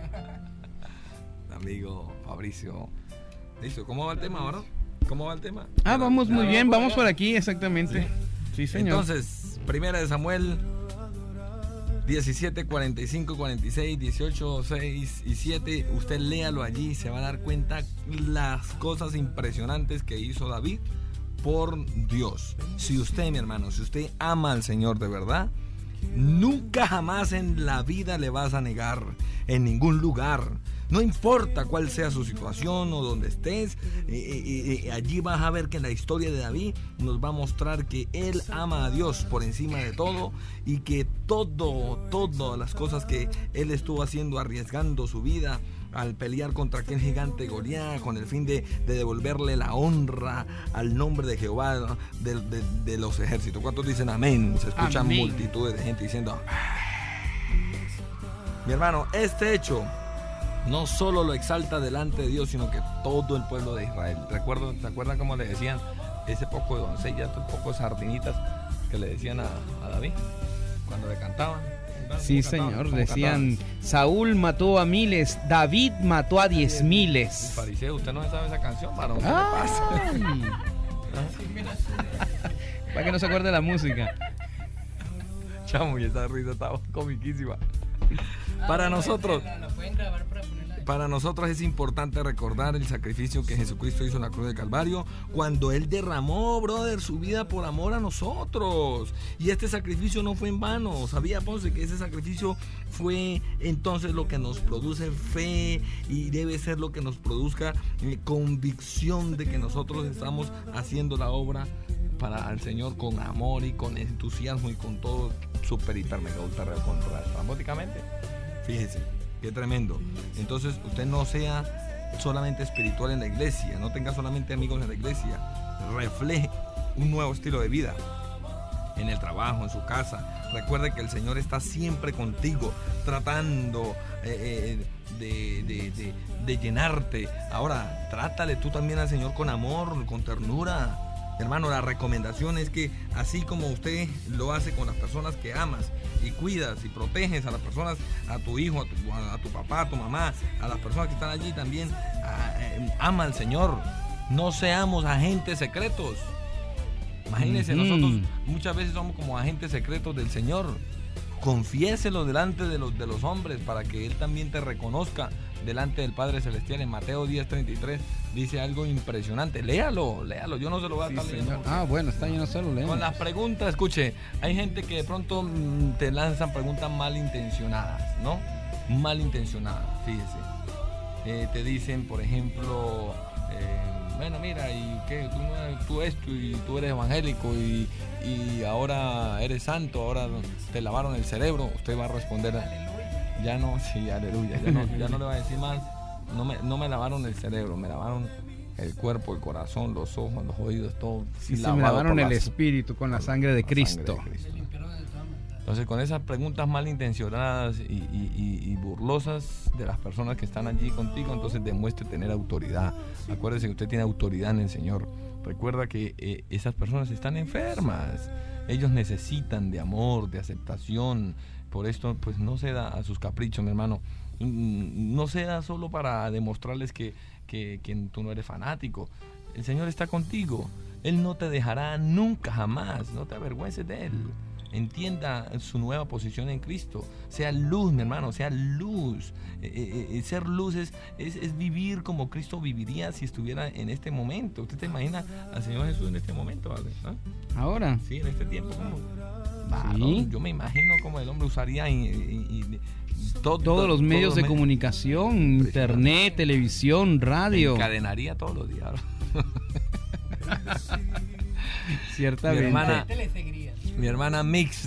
[SPEAKER 8] Amigo Fabricio. Listo, ¿cómo va el tema ahora? ¿Cómo va el tema?
[SPEAKER 6] Ah, vamos muy bien, vamos por aquí, exactamente. Sí, señor.
[SPEAKER 8] Entonces, primera de Samuel diecisiete, cuarenta y cinco, cuarenta y seis, dieciocho, seis y siete. Usted léalo allí y se va a dar cuenta las cosas impresionantes que hizo David por Dios. Si usted, mi hermano, si usted ama al Señor de verdad, nunca jamás en la vida le vas a negar en ningún lugar. No importa cuál sea su situación o donde estés, eh, eh, eh, allí vas a ver que la historia de David nos va a mostrar que él ama a Dios por encima de todo, y que todo, todas las cosas que él estuvo haciendo, arriesgando su vida al pelear contra aquel gigante Goliat, con el fin de, de devolverle la honra al nombre de Jehová de, de, de los ejércitos. ¿Cuántos dicen amén? Se escuchan amén. Multitudes de gente diciendo mi hermano, este hecho no solo lo exalta delante de Dios, sino que todo el pueblo de Israel. ¿Recuerdo, ¿Te acuerdan cómo le decían ese poco de doncellas, un poco de sardinitas que le decían a, a David cuando le cantaban?
[SPEAKER 6] Sí, señor, decían, Saúl mató a miles, David mató a diez miles.
[SPEAKER 8] Fariseo, usted no sabe esa canción, para ¿qué le pasa?
[SPEAKER 6] Para que no se acuerde la música.
[SPEAKER 8] Chamo, y esa risa estaba comiquísima. Para nosotros, para nosotros es importante recordar el sacrificio que Jesucristo hizo en la cruz de Calvario, cuando Él derramó, brother, su vida por amor a nosotros. Y este sacrificio no fue en vano. Sabía, Ponce, que ese sacrificio fue entonces lo que nos produce fe, y debe ser lo que nos produzca eh, convicción de que nosotros estamos haciendo la obra para el Señor con amor y con entusiasmo y con todo super, hiper, mega, ultra, contra estrambóticamente. Fíjese, qué tremendo. Entonces, usted no sea solamente espiritual en la iglesia, no tenga solamente amigos en la iglesia, refleje un nuevo estilo de vida. en el trabajo, en su casa. Recuerde que el Señor está siempre contigo, tratando eh, eh, de, de, de, de llenarte. Ahora, trátale tú también al Señor con amor, con ternura. Hermano, la recomendación es que así como usted lo hace con las personas que amas y cuidas y proteges a las personas, a tu hijo, a tu, a tu papá, a tu mamá, a las personas que están allí también, a, eh, ama al Señor. No seamos agentes secretos. Imagínense, uh-huh. nosotros muchas veces somos como agentes secretos del Señor. Confiéselo delante de los, de los hombres para que Él también te reconozca delante del Padre Celestial. En Mateo diez treinta y tres dice algo impresionante. Léalo, léalo, yo no se lo voy a estar sí, leyendo.
[SPEAKER 6] Ah, bueno, está lleno, se lo leemos.
[SPEAKER 8] Con las preguntas, escuche, hay gente que de pronto mmm, te lanzan preguntas malintencionadas, ¿no? Malintencionadas, fíjese. Eh, te dicen, por ejemplo, eh, bueno, mira, y qué, tú, tú esto, y tú eres evangélico, y, y ahora eres santo, ahora te lavaron el cerebro. Usted va a responder, ya no, sí, aleluya, ya no, ya no le va a decir más, no me, no me lavaron el cerebro, me lavaron el cuerpo, el corazón, los ojos, los oídos, todo.
[SPEAKER 6] Sí, sí, me lavaron el espíritu con la sangre de Cristo.
[SPEAKER 8] Sangre de Cristo. Entonces, con esas preguntas malintencionadas y, y, y, y burlosas de las personas que están allí contigo, entonces demuestre tener autoridad. Acuérdese que usted tiene autoridad en el Señor. Recuerda que eh, esas personas están enfermas. Ellos necesitan de amor, de aceptación. Por esto, pues no ceda a sus caprichos, mi hermano. No ceda solo para demostrarles que, que, que tú no eres fanático. El Señor está contigo. Él no te dejará nunca, jamás. No te avergüences de Él. Entienda su nueva posición en Cristo. Sea luz, mi hermano, sea luz. Eh, eh, ser luz es, es, es vivir como Cristo viviría si estuviera en este momento. ¿Usted te imagina al Señor Jesús en este momento, ¿vale? ¿Ah?
[SPEAKER 6] ¿Ahora?
[SPEAKER 8] Sí, en este tiempo. ¿Cómo?
[SPEAKER 6] ¿Sí?
[SPEAKER 8] Yo me imagino cómo el hombre usaría y, y, y todo,
[SPEAKER 6] todos los medios todos de medios. comunicación, internet, televisión, radio.
[SPEAKER 8] Encadenaría todos los días.
[SPEAKER 6] Ciertamente.
[SPEAKER 8] Mi hermana, mi hermana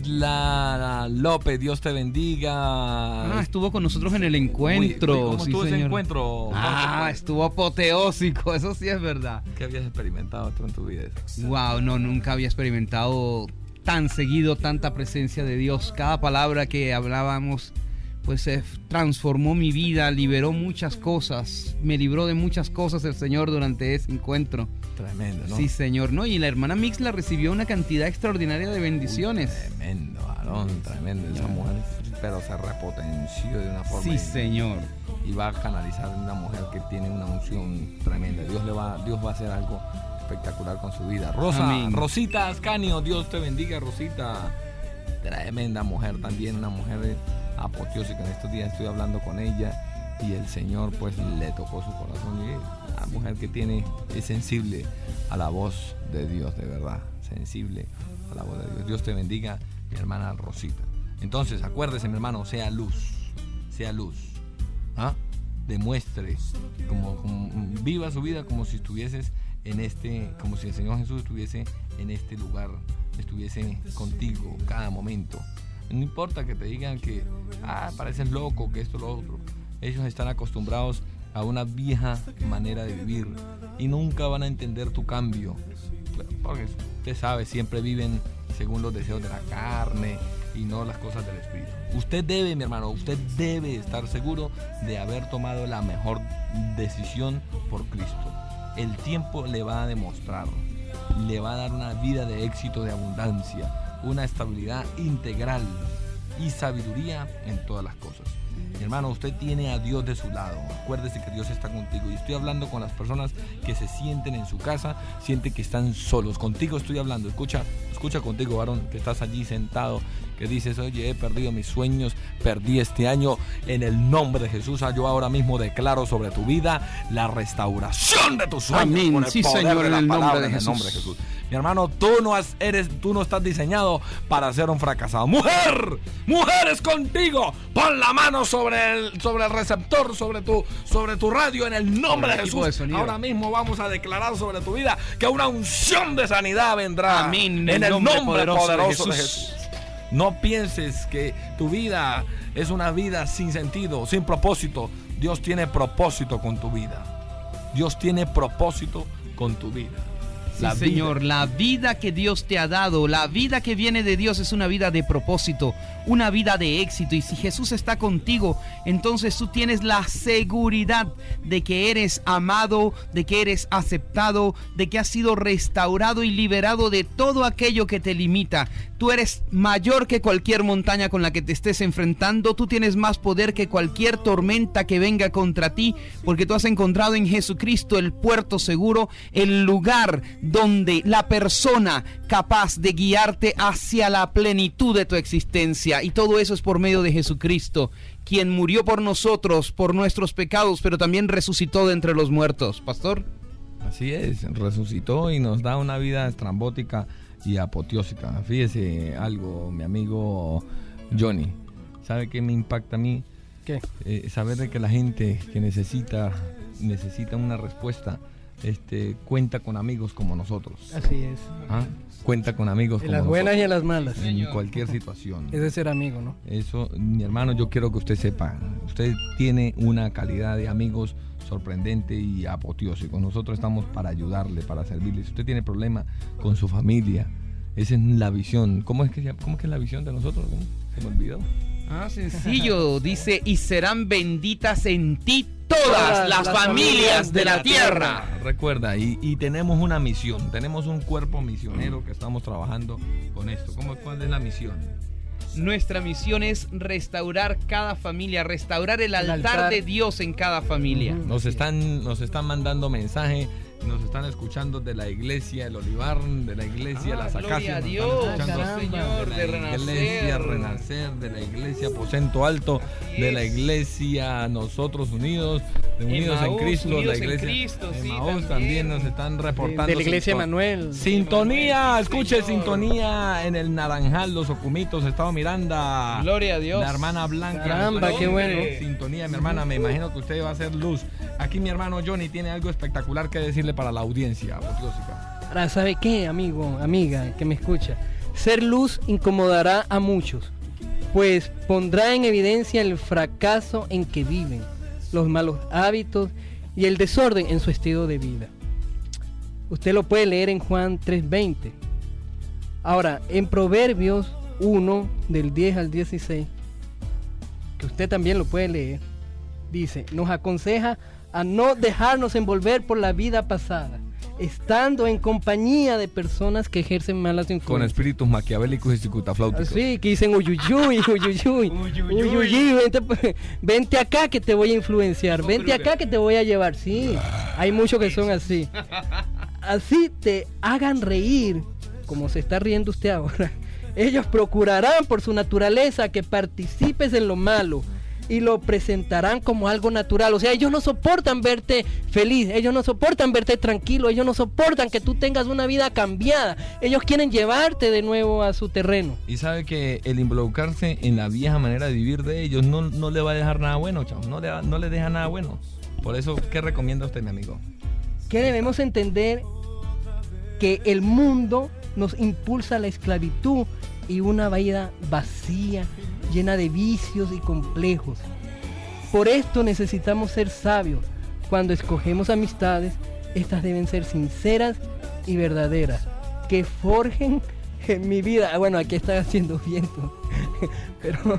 [SPEAKER 8] Mixla López, Dios te bendiga.
[SPEAKER 6] Ah, estuvo con nosotros en el encuentro.
[SPEAKER 8] Uy, uy, ¿Cómo
[SPEAKER 6] sí,
[SPEAKER 8] estuvo
[SPEAKER 6] señor.
[SPEAKER 8] ese encuentro?
[SPEAKER 6] Ah, estuvo apoteósico, eso sí es verdad.
[SPEAKER 8] ¿Qué habías experimentado tú en tu vida?
[SPEAKER 6] Wow, no, nunca había experimentado tan seguido tanta presencia de Dios. Cada palabra que hablábamos pues se transformó mi vida, liberó muchas cosas, me libró de muchas cosas el Señor durante ese encuentro.
[SPEAKER 8] Tremendo, ¿no?
[SPEAKER 6] Sí, Señor, ¿no? Y la hermana Mixla recibió una cantidad extraordinaria de bendiciones.
[SPEAKER 8] Uy, tremendo, varón, tremendo. Esa mujer, pero se repotenció de una forma.
[SPEAKER 6] Sí, Señor.
[SPEAKER 8] Y va a canalizar en una mujer que tiene una unción tremenda. Dios le va, Dios va a hacer algo espectacular con su vida. Rosa, Amén. Rosita Ascanio, Dios te bendiga, Rosita. Tremenda mujer también, una mujer apoteósica. En estos días estoy hablando con ella y el Señor pues le tocó su corazón. Y la mujer que tiene es sensible a la voz de Dios, de verdad, sensible a la voz de Dios. Dios te bendiga, mi hermana Rosita. Entonces, acuérdese, mi hermano, sea luz, sea luz. ¿Ah? Demuestre, como, como viva su vida como si estuvieses en este, como si el Señor Jesús estuviese en este lugar, estuviese contigo cada momento. No importa que te digan que ah, pareces loco, que esto, lo otro. Ellos están acostumbrados a una vieja manera de vivir y nunca van a entender tu cambio. Porque usted sabe, siempre viven según los deseos de la carne y no las cosas del Espíritu. Usted debe, mi hermano, usted debe estar seguro de haber tomado la mejor decisión por Cristo. El tiempo le va a demostrar, le va a dar una vida de éxito, de abundancia, una estabilidad integral y sabiduría en todas las cosas. Mi hermano, usted tiene a Dios de su lado. Acuérdese que Dios está contigo. Y estoy hablando con las personas que se sienten en su casa, sienten que están solos. Contigo estoy hablando. Escucha, escucha contigo, varón, que estás allí sentado, que dices, oye, he perdido mis sueños, perdí este año. En el nombre de Jesús, yo ahora mismo declaro sobre tu vida la restauración de tus sueños.
[SPEAKER 6] Amén.
[SPEAKER 8] Con el
[SPEAKER 6] Sí,
[SPEAKER 8] poder
[SPEAKER 6] Señor,
[SPEAKER 8] de la
[SPEAKER 6] en el nombre
[SPEAKER 8] palabra,
[SPEAKER 6] de
[SPEAKER 8] en el
[SPEAKER 6] Jesús.
[SPEAKER 8] nombre de Jesús. Mi hermano, tú no, has, eres, tú no estás diseñado para ser un fracasado. ¡Mujer! ¡Mujer es contigo! Pon la mano sobre el, sobre el receptor, sobre tu, sobre tu radio, en el nombre de Jesús.
[SPEAKER 6] De
[SPEAKER 8] Ahora mismo vamos a declarar sobre tu vida que una unción de sanidad vendrá.
[SPEAKER 6] Amén.
[SPEAKER 8] En el nombre,
[SPEAKER 6] poderoso,
[SPEAKER 8] poderoso
[SPEAKER 6] de
[SPEAKER 8] de
[SPEAKER 6] Jesús.
[SPEAKER 8] Jesús. No pienses que tu vida es una vida sin sentido, sin propósito. Dios tiene propósito con tu vida. Dios tiene propósito con tu vida.
[SPEAKER 6] Sí,
[SPEAKER 8] La
[SPEAKER 6] Señor,
[SPEAKER 8] vida.
[SPEAKER 6] la vida que Dios te ha dado, la vida que viene de Dios es una vida de propósito, una vida de éxito. Y si Jesús está contigo, entonces tú tienes la seguridad de que eres amado, de que eres aceptado, de que has sido restaurado y liberado de todo aquello que te limita. Tú eres mayor que cualquier montaña con la que te estés enfrentando. Tú tienes más poder que cualquier tormenta que venga contra ti, porque tú has encontrado en Jesucristo el puerto seguro, el lugar donde la persona capaz de guiarte hacia la plenitud de tu existencia. Y todo eso es por medio de Jesucristo, quien murió por nosotros, por nuestros pecados, pero también resucitó de entre los muertos. Pastor.
[SPEAKER 8] Así es, resucitó y nos da una vida estrambótica y apoteósica. Fíjese algo, mi amigo Johnny. ¿Sabe qué me impacta a mí?
[SPEAKER 5] ¿Qué?
[SPEAKER 8] Eh, saber de que la gente que necesita necesita una respuesta, este, cuenta con amigos como nosotros.
[SPEAKER 5] Así es.
[SPEAKER 8] ¿Ah? Cuenta con amigos
[SPEAKER 5] En
[SPEAKER 8] como
[SPEAKER 5] las buenas
[SPEAKER 8] nosotros,
[SPEAKER 5] y en las malas.
[SPEAKER 8] en cualquier situación.
[SPEAKER 5] Es de ser amigo, ¿no?
[SPEAKER 8] Eso, mi hermano, yo quiero que usted sepa, usted tiene una calidad de amigos sorprendente y apoteósico. Nosotros estamos para ayudarle, para servirle. Si usted tiene problema con su familia, esa es la visión. ¿Cómo es que, se- cómo es, que es la visión de nosotros? ¿Cómo? Se me olvidó.
[SPEAKER 6] Ah, sencillo. Dice, y serán benditas en ti todas
[SPEAKER 5] Todas
[SPEAKER 6] las
[SPEAKER 5] las
[SPEAKER 6] familias de la tierra.
[SPEAKER 8] Recuerda, y, y tenemos una misión, tenemos un cuerpo misionero que estamos trabajando con esto. ¿Cómo, ¿Cuál es la misión?
[SPEAKER 6] Nuestra misión es restaurar cada familia, restaurar el altar,
[SPEAKER 5] altar.
[SPEAKER 6] de Dios en cada familia.
[SPEAKER 5] Ujú.
[SPEAKER 8] Nos están, nos están mandando mensaje, nos están escuchando de la iglesia El Olivar, de la iglesia
[SPEAKER 6] Ah,
[SPEAKER 8] Las
[SPEAKER 6] gloria
[SPEAKER 8] Acacias.
[SPEAKER 6] a
[SPEAKER 8] nos
[SPEAKER 6] Dios,
[SPEAKER 8] están escuchando
[SPEAKER 6] Señor, de
[SPEAKER 8] de la iglesia
[SPEAKER 6] Renacer.
[SPEAKER 8] Renacer, de la iglesia Aposento Alto,
[SPEAKER 6] Así
[SPEAKER 8] de la
[SPEAKER 6] es.
[SPEAKER 8] iglesia Nosotros Unidos, de Unidos
[SPEAKER 6] Emaús,
[SPEAKER 8] en Cristo,
[SPEAKER 6] Unidos
[SPEAKER 8] la
[SPEAKER 6] en
[SPEAKER 8] iglesia
[SPEAKER 6] Cristo, sí,
[SPEAKER 8] Emaús también.
[SPEAKER 6] también.
[SPEAKER 8] nos están reportando.
[SPEAKER 5] De la iglesia
[SPEAKER 8] sinton-
[SPEAKER 5] Emanuel.
[SPEAKER 8] Sintonía, escuche
[SPEAKER 6] Señor.
[SPEAKER 8] sintonía en el Naranjal, Los Ocumitos, Estado Miranda.
[SPEAKER 6] Gloria a Dios.
[SPEAKER 8] La hermana Blanca.
[SPEAKER 5] Caramba,
[SPEAKER 8] nos
[SPEAKER 5] qué
[SPEAKER 8] está
[SPEAKER 5] bueno.
[SPEAKER 8] en sintonía, mi hermana. Me imagino que usted va a hacer luz. Aquí mi hermano Johnny tiene algo espectacular que decirle para la audiencia apoteósica.
[SPEAKER 5] Ahora, ¿sabe qué, amigo, amiga, que me escucha? Ser luz incomodará a muchos, pues pondrá en evidencia el fracaso en que viven, los malos hábitos y el desorden en su estilo de vida. Usted lo puede leer en Juan tres veinte. Ahora, en Proverbios uno, del diez al dieciséis, que usted también lo puede leer, dice, nos aconseja a no dejarnos envolver por la vida pasada, estando en compañía de personas que ejercen malas
[SPEAKER 8] Con
[SPEAKER 5] influencias.
[SPEAKER 8] espíritus maquiavélicos y circutafláuticos.
[SPEAKER 5] Así, que dicen uyuyuy, uyuyuy,
[SPEAKER 6] Uyuyuy.
[SPEAKER 5] uyuyuy, vente, pues, vente acá que te voy a influenciar,
[SPEAKER 6] No,
[SPEAKER 5] vente
[SPEAKER 6] pero
[SPEAKER 5] acá que te voy a llevar, sí, hay muchos que son así. Así te hagan reír, como se está riendo usted ahora. Ellos procurarán por su naturaleza que participes en lo malo y lo presentarán como algo natural. O sea, ellos no soportan verte feliz, ellos no soportan verte tranquilo, ellos no soportan que tú tengas una vida cambiada. Ellos quieren llevarte de nuevo a su terreno.
[SPEAKER 8] Y sabe que el involucrarse en la vieja manera de vivir de ellos no, no le va a dejar nada bueno, chavo. No le, va- no le deja nada bueno. Por eso, ¿qué recomienda usted, mi amigo?
[SPEAKER 5] Que debemos entender que el mundo nos impulsa a la esclavitud y una vida vacía, llena de vicios y complejos. Por esto necesitamos ser sabios. Cuando escogemos amistades, estas deben ser sinceras y verdaderas, que forjen en mi vida. Ah, bueno, aquí está haciendo viento, pero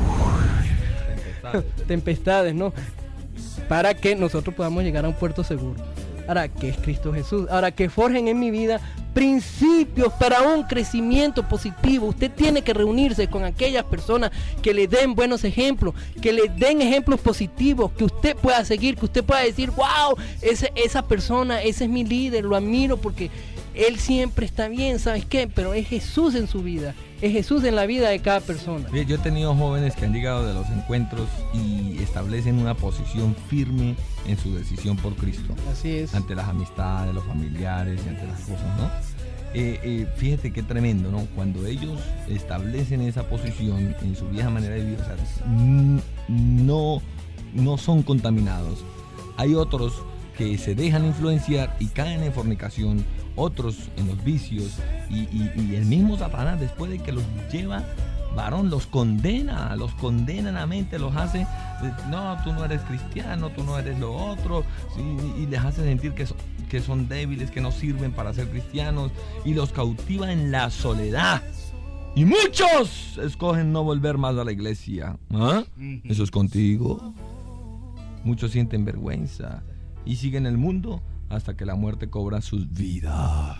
[SPEAKER 5] tempestades, ¿no? Para que nosotros podamos llegar a un puerto seguro. Ahora, que es Cristo Jesús. Ahora, que forjen en mi vida principios para un crecimiento positivo. Usted tiene que reunirse con aquellas personas que le den buenos ejemplos, que le den ejemplos positivos, que usted pueda seguir, que usted pueda decir, wow, ese, esa persona, ese es mi líder, lo admiro porque él siempre está bien, ¿sabes qué? Pero es Jesús en su vida, es Jesús en la vida de cada persona.
[SPEAKER 8] Bien, yo he tenido jóvenes que han llegado de los encuentros y establecen una posición firme en su decisión por Cristo.
[SPEAKER 5] Así es.
[SPEAKER 8] Ante las amistades, los familiares y ante las cosas, ¿no? Eh, eh, fíjate qué tremendo, ¿no? Cuando ellos establecen esa posición en su vieja manera de vivir, o sea, n- no, no son contaminados. Hay otros que se dejan influenciar y caen en fornicación, otros en los vicios y, y- y el mismo Satanás, después de que los lleva varón, los condena, los condena en la mente, los hace, eh, no, tú no eres cristiano, tú no eres lo otro, y, y les hace sentir que son, que son débiles, que no sirven para ser cristianos, y los cautiva en la soledad. Y muchos escogen no volver más a la iglesia. ¿Ah? ¿Eso es contigo? Muchos sienten vergüenza y siguen el mundo hasta que la muerte cobra sus vidas.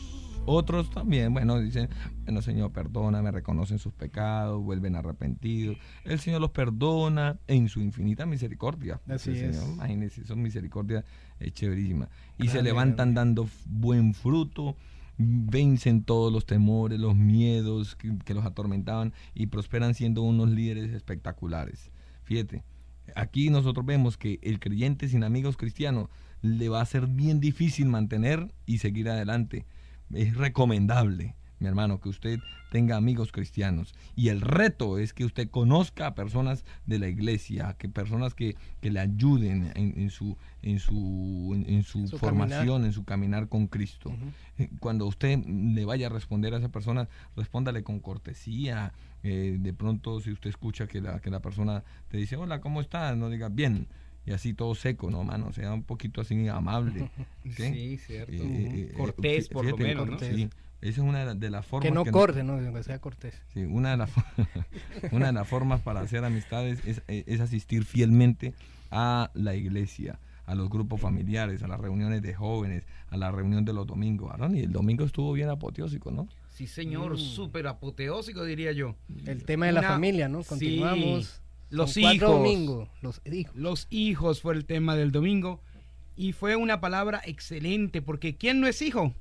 [SPEAKER 8] Otros también, bueno, dicen, bueno, Señor, perdóname, reconocen sus pecados, vuelven arrepentidos. El Señor los perdona en su infinita misericordia.
[SPEAKER 5] Así
[SPEAKER 8] el
[SPEAKER 5] es.
[SPEAKER 8] Señor, imagínense, son misericordia eh, chéverísima. Y se
[SPEAKER 5] Grande,
[SPEAKER 8] levantan
[SPEAKER 5] grande.
[SPEAKER 8] dando buen fruto, vencen todos los temores, los miedos que, que los atormentaban y prosperan siendo unos líderes espectaculares. Fíjate, aquí nosotros vemos que el creyente sin amigos cristianos le va a ser bien difícil mantener y seguir adelante. Es recomendable, mi hermano, que usted tenga amigos cristianos, y el reto es que usted conozca a personas de la iglesia, que personas que, que le ayuden en, en su en su en, en su,
[SPEAKER 5] Su
[SPEAKER 8] formación,
[SPEAKER 5] caminar.
[SPEAKER 8] en su caminar con Cristo. Uh-huh. Cuando usted le vaya a responder a esa persona, respóndale con cortesía. Eh, de pronto, si usted escucha que la que la persona te dice, hola, ¿cómo estás?, no diga bien, y así todo seco, no, mano, sea un poquito así amable. ¿Okay?
[SPEAKER 6] Sí, cierto.
[SPEAKER 8] Eh, eh,
[SPEAKER 6] Cortés,
[SPEAKER 8] fí-
[SPEAKER 6] por lo
[SPEAKER 8] fíjate,
[SPEAKER 6] menos, ¿no?
[SPEAKER 8] Sí, esa es una de las formas
[SPEAKER 5] Que no
[SPEAKER 8] que
[SPEAKER 5] corte, no, que sea cortés.
[SPEAKER 8] Sí, una de las fo- una de las formas para hacer amistades es, es asistir fielmente a la iglesia, a los grupos familiares, a las reuniones de jóvenes, a la reunión de los domingos. Aaron, y el domingo estuvo bien apoteósico, ¿no?
[SPEAKER 6] Sí, señor,
[SPEAKER 5] Mm.
[SPEAKER 6] súper apoteósico, diría yo.
[SPEAKER 5] El tema de la
[SPEAKER 6] Una-
[SPEAKER 5] familia, ¿no?
[SPEAKER 6] sí,
[SPEAKER 5] Continuamos.
[SPEAKER 6] los
[SPEAKER 5] Son cuatro
[SPEAKER 6] hijos.
[SPEAKER 5] domingos, los hijos.
[SPEAKER 6] Los hijos fue el tema del domingo, y fue una palabra excelente, porque ¿quién no es hijo?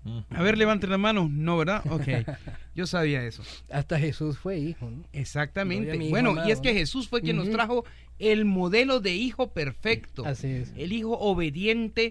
[SPEAKER 6] A ver, levanten la mano. No, ¿verdad? Ok, yo sabía eso.
[SPEAKER 5] Hasta Jesús fue hijo, ¿no?
[SPEAKER 6] Exactamente.
[SPEAKER 5] Gloria a mi hijo
[SPEAKER 6] Bueno,
[SPEAKER 5] amado,
[SPEAKER 6] y es que
[SPEAKER 5] ¿no?
[SPEAKER 6] Jesús fue quien nos
[SPEAKER 5] Ujú.
[SPEAKER 6] trajo el modelo de hijo perfecto.
[SPEAKER 5] Así es.
[SPEAKER 6] El hijo obediente,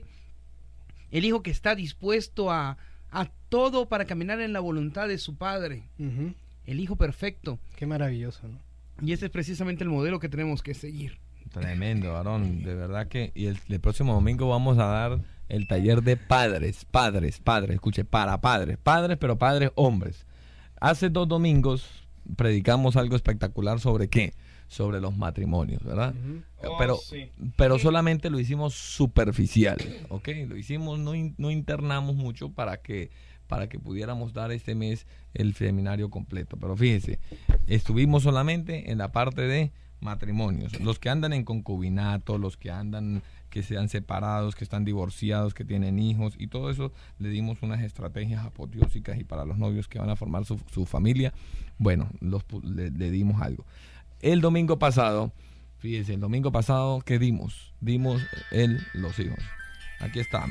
[SPEAKER 6] el hijo que está dispuesto a, a todo para caminar en la voluntad de su padre.
[SPEAKER 5] Ujú.
[SPEAKER 6] El hijo perfecto.
[SPEAKER 5] Qué maravilloso, ¿no?
[SPEAKER 6] Y ese es precisamente el modelo que tenemos que seguir.
[SPEAKER 8] Tremendo, Aarón, de verdad que, y el, el próximo domingo vamos a dar el taller de padres, padres, padres, escuche, para padres, padres, pero padres hombres. Hace dos domingos predicamos algo espectacular. ¿Sobre qué? Sobre los matrimonios, ¿verdad?
[SPEAKER 5] Ujú.
[SPEAKER 6] Oh,
[SPEAKER 8] pero,
[SPEAKER 6] sí.
[SPEAKER 8] pero solamente lo hicimos superficial, ¿ok? Lo hicimos, no, in- no internamos mucho para que, para que pudiéramos dar este mes el seminario completo. Pero fíjese, estuvimos solamente en la parte de matrimonios, los que andan en concubinato, los que andan, que se han separados, que están divorciados, que tienen hijos, y todo eso le dimos unas estrategias apoteósicas, y para los novios que van a formar su, su familia, bueno, los, pu- le, le dimos algo. El domingo pasado, fíjense, el domingo pasado, ¿qué dimos? Dimos el, los hijos. Aquí están,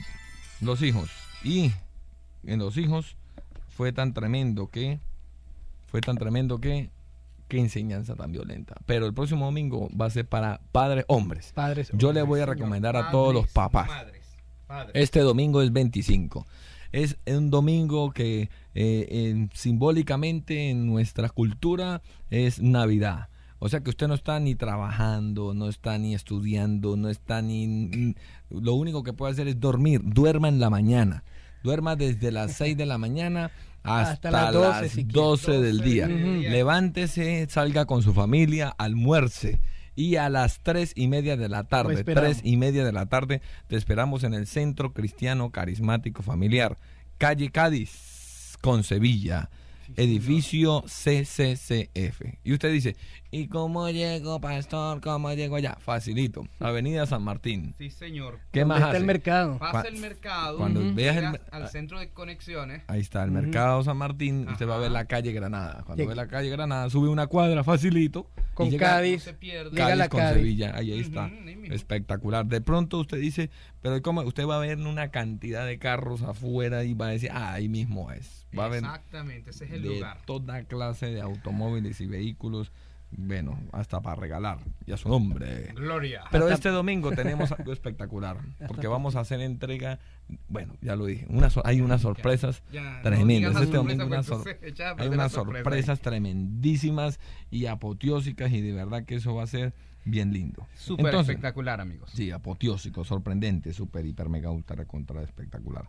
[SPEAKER 8] los hijos. Y en los hijos fue tan tremendo que, fue tan tremendo que, qué enseñanza tan violenta. Pero el próximo domingo va a ser para padres hombres.
[SPEAKER 5] Padres.
[SPEAKER 8] Yo le
[SPEAKER 5] hombres,
[SPEAKER 8] voy a
[SPEAKER 5] señor.
[SPEAKER 8] recomendar a todos los papás.
[SPEAKER 6] Madres, padres.
[SPEAKER 8] Este domingo es veinticinco. Es un domingo que eh, en- simbólicamente en nuestra cultura es Navidad. O sea que usted no está ni trabajando, no está ni estudiando, no está ni... ni- lo único que puede hacer es dormir. Duerma en la mañana. Duerma desde las seis de la mañana hasta,
[SPEAKER 5] Hasta las
[SPEAKER 8] las
[SPEAKER 5] doce, si quiere.
[SPEAKER 8] doce del día.
[SPEAKER 6] Ujú.
[SPEAKER 8] Levántese, salga con su familia, almuerce. Y a las tres y media de la
[SPEAKER 5] Lo
[SPEAKER 8] tarde,
[SPEAKER 5] esperamos.
[SPEAKER 8] tres y media de la tarde, te esperamos en el Centro Cristiano Carismático Familiar, calle Cádiz, con Sevilla, edificio C C C F. Y usted dice, ¿y cómo llego, pastor? ¿Cómo llego allá? Facilito, Avenida San Martín.
[SPEAKER 6] Sí, señor.
[SPEAKER 8] ¿Qué
[SPEAKER 5] ¿Dónde
[SPEAKER 8] más
[SPEAKER 5] está
[SPEAKER 8] hace?
[SPEAKER 5] el mercado?
[SPEAKER 6] Pasa
[SPEAKER 8] Cua-
[SPEAKER 6] el mercado,
[SPEAKER 8] cuando
[SPEAKER 6] ujú,
[SPEAKER 8] veas el
[SPEAKER 6] llega
[SPEAKER 8] mer-
[SPEAKER 6] al centro de conexiones.
[SPEAKER 8] Ahí está, el
[SPEAKER 5] Ujú.
[SPEAKER 8] Mercado San Martín, usted va a ver
[SPEAKER 6] Ajá.
[SPEAKER 8] la calle Granada. Cuando
[SPEAKER 5] Llega-
[SPEAKER 8] ve la calle Granada, sube una cuadra, facilito. y
[SPEAKER 5] Con
[SPEAKER 8] llega-
[SPEAKER 6] No
[SPEAKER 5] Cádiz.
[SPEAKER 6] se pierde.
[SPEAKER 5] Llega a
[SPEAKER 8] Cádiz
[SPEAKER 5] la
[SPEAKER 8] con
[SPEAKER 5] Cádiz.
[SPEAKER 8] Sevilla, ahí, ahí está.
[SPEAKER 6] Ujú, ahí mismo.
[SPEAKER 8] Espectacular. De pronto usted dice, pero ¿cómo? Usted va a ver una cantidad de carros afuera y va a decir, ah, ahí mismo es. Va a ver
[SPEAKER 6] Exactamente, ese es el
[SPEAKER 8] de
[SPEAKER 6] lugar.
[SPEAKER 8] toda clase de automóviles y vehículos, bueno, hasta para regalar. Ya su nombre.
[SPEAKER 6] Gloria.
[SPEAKER 8] Pero
[SPEAKER 5] Hasta-
[SPEAKER 8] este domingo tenemos algo espectacular, porque vamos a hacer entrega, bueno, ya lo dije, una so- hay unas sorpresas
[SPEAKER 6] Ya, no
[SPEAKER 8] tremendas.
[SPEAKER 6] digas la
[SPEAKER 8] Este
[SPEAKER 6] sorpresa,
[SPEAKER 8] domingo unas
[SPEAKER 6] pues,
[SPEAKER 8] sor-
[SPEAKER 6] entonces, echa a
[SPEAKER 8] hay
[SPEAKER 6] perder
[SPEAKER 8] unas
[SPEAKER 6] la sorpresa.
[SPEAKER 8] sorpresas tremendísimas y apoteósicas, y de verdad que eso va a ser bien lindo.
[SPEAKER 6] Súper
[SPEAKER 8] Entonces,
[SPEAKER 6] espectacular, amigos.
[SPEAKER 8] sí, apoteósico, sorprendente, súper, hiper, mega, ultra, contra, espectacular.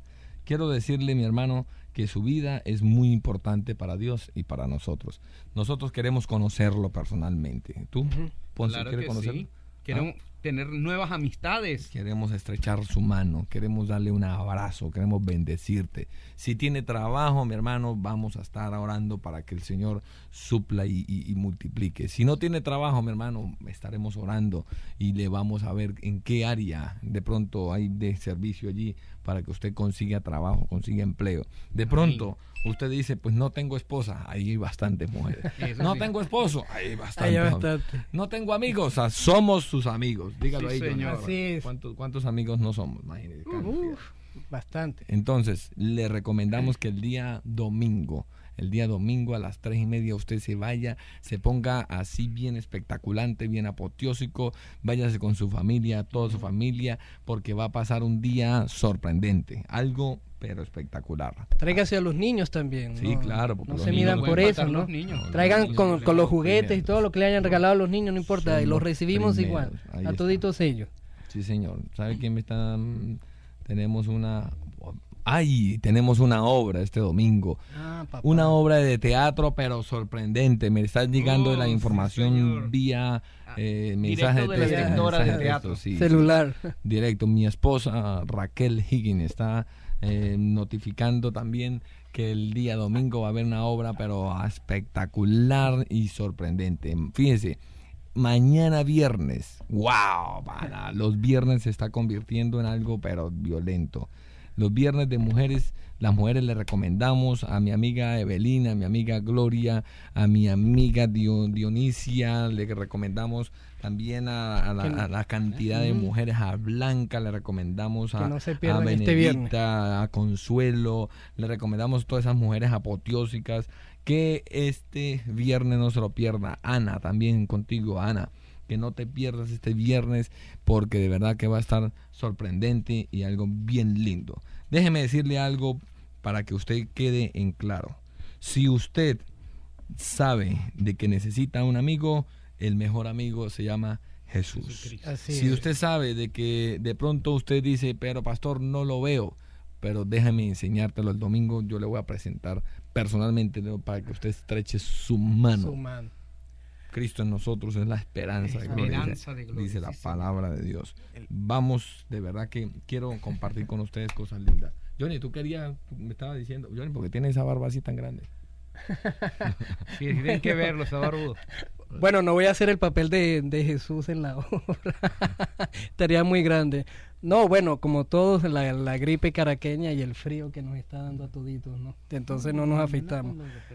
[SPEAKER 8] quiero decirle, mi hermano, que su vida es muy importante para Dios y para nosotros. Nosotros queremos conocerlo personalmente. ¿Tú, Ponce,
[SPEAKER 6] Claro
[SPEAKER 8] quieres
[SPEAKER 6] que
[SPEAKER 8] conocerlo?
[SPEAKER 6] sí. Queremos
[SPEAKER 8] ¿Ah?
[SPEAKER 6] tener nuevas amistades.
[SPEAKER 8] Queremos estrechar su mano, queremos darle un abrazo, queremos bendecirte. Si tiene trabajo, mi hermano, vamos a estar orando para que el Señor supla y, y, y multiplique. Si no tiene trabajo, mi hermano, estaremos orando y le vamos a ver en qué área de pronto hay de servicio allí para que usted consiga trabajo, consiga empleo. De pronto, usted dice, pues no tengo esposa, ahí hay bastantes mujeres.
[SPEAKER 6] Eso
[SPEAKER 8] No
[SPEAKER 6] sí.
[SPEAKER 8] tengo esposo, ahí hay bastantes.
[SPEAKER 5] Hay bastante.
[SPEAKER 8] No tengo amigos, o sea, somos sus amigos. Dígalo
[SPEAKER 6] Sí,
[SPEAKER 8] ahí, don
[SPEAKER 6] señor.
[SPEAKER 8] Álvaro.
[SPEAKER 5] Así es.
[SPEAKER 8] ¿Cuántos, ¿Cuántos amigos no somos? Imagínese, cantidad.
[SPEAKER 5] Uf, bastante.
[SPEAKER 8] Entonces, le recomendamos que el día domingo, el día domingo a las tres y media usted se vaya, se ponga así bien espectaculante, bien apoteósico, váyase con su familia, toda su familia, porque va a pasar un día sorprendente, algo pero espectacular.
[SPEAKER 5] Tráigase a los niños también.
[SPEAKER 8] Sí,
[SPEAKER 5] ¿no?
[SPEAKER 8] claro, porque
[SPEAKER 5] No
[SPEAKER 8] los
[SPEAKER 5] se
[SPEAKER 8] niños
[SPEAKER 5] midan
[SPEAKER 8] no
[SPEAKER 5] por
[SPEAKER 6] pueden
[SPEAKER 5] eso,
[SPEAKER 6] faltar
[SPEAKER 5] ¿no?
[SPEAKER 6] los niños.
[SPEAKER 8] No,
[SPEAKER 5] Traigan
[SPEAKER 8] los
[SPEAKER 5] con,
[SPEAKER 8] niños
[SPEAKER 5] con los
[SPEAKER 8] son
[SPEAKER 5] juguetes y
[SPEAKER 8] primeros.
[SPEAKER 5] todo lo que le hayan regalado a los niños, no importa,
[SPEAKER 8] Son
[SPEAKER 5] y los
[SPEAKER 8] los
[SPEAKER 5] recibimos
[SPEAKER 8] primeros.
[SPEAKER 5] igual,
[SPEAKER 8] Ahí
[SPEAKER 5] a
[SPEAKER 8] está.
[SPEAKER 5] toditos ellos.
[SPEAKER 8] Sí, señor. ¿Sabe quién me está...? mm, Tenemos una... ¡Ay! Tenemos una obra este domingo.
[SPEAKER 5] Ah, papá.
[SPEAKER 8] Una obra de teatro, pero sorprendente. Me está llegando
[SPEAKER 6] Oh,
[SPEAKER 8] la
[SPEAKER 6] sí,
[SPEAKER 8] información
[SPEAKER 6] señor.
[SPEAKER 8] vía eh, mensaje
[SPEAKER 6] directo de la
[SPEAKER 8] texto,
[SPEAKER 6] directora
[SPEAKER 8] mensaje
[SPEAKER 6] de
[SPEAKER 8] de
[SPEAKER 6] teatro.
[SPEAKER 8] texto, sí,
[SPEAKER 5] Celular.
[SPEAKER 8] sí. Directo. Mi esposa Raquel Higgins está eh, notificando también que el día domingo va a haber una obra, pero espectacular y sorprendente. Fíjese. Mañana viernes, wow, para, los viernes se está convirtiendo en algo pero violento. Los viernes de mujeres, las mujeres le recomendamos a mi amiga Evelina, a mi amiga Gloria, a mi amiga Dio- Dionisia, le recomendamos también a, a, la, a la cantidad de mujeres, a Blanca, le recomendamos a,
[SPEAKER 5] Que no se
[SPEAKER 8] a
[SPEAKER 5] pierdan este viernes.
[SPEAKER 8] Benedicta, a Consuelo, le recomendamos a todas esas mujeres apoteósicas que este viernes no se lo pierda. Ana, también contigo, Ana, que no te pierdas este viernes porque de verdad que va a estar sorprendente y algo bien lindo. Déjeme decirle algo para que usted quede en claro. Si usted sabe de que necesita un amigo, el mejor amigo se llama Jesús.
[SPEAKER 5] Así
[SPEAKER 8] Si
[SPEAKER 5] es.
[SPEAKER 8] usted sabe de que de pronto usted dice, pero pastor, no lo veo, pero déjame enseñártelo el domingo, yo le voy a presentar personalmente ¿no? para que usted estreche su mano.
[SPEAKER 5] Su mano.
[SPEAKER 8] Cristo en nosotros es la esperanza, de gloria,
[SPEAKER 6] Esperanza
[SPEAKER 8] dice,
[SPEAKER 6] de gloria,
[SPEAKER 8] dice la
[SPEAKER 6] sí, señor.
[SPEAKER 8] palabra de Dios. Vamos, de verdad que quiero compartir con ustedes cosas lindas. Johnny, tú querías, tú me estabas diciendo, Johnny, ¿por qué tienes esa barba así tan grande?
[SPEAKER 6] Sí, tienen que verlo, está barbudo.
[SPEAKER 5] Bueno, no voy a hacer el papel de, de Jesús en la obra. Estaría muy grande. No, bueno, como todos, la, la gripe caraqueña y el frío que nos está dando a toditos, ¿no? Entonces no nos afeitamos.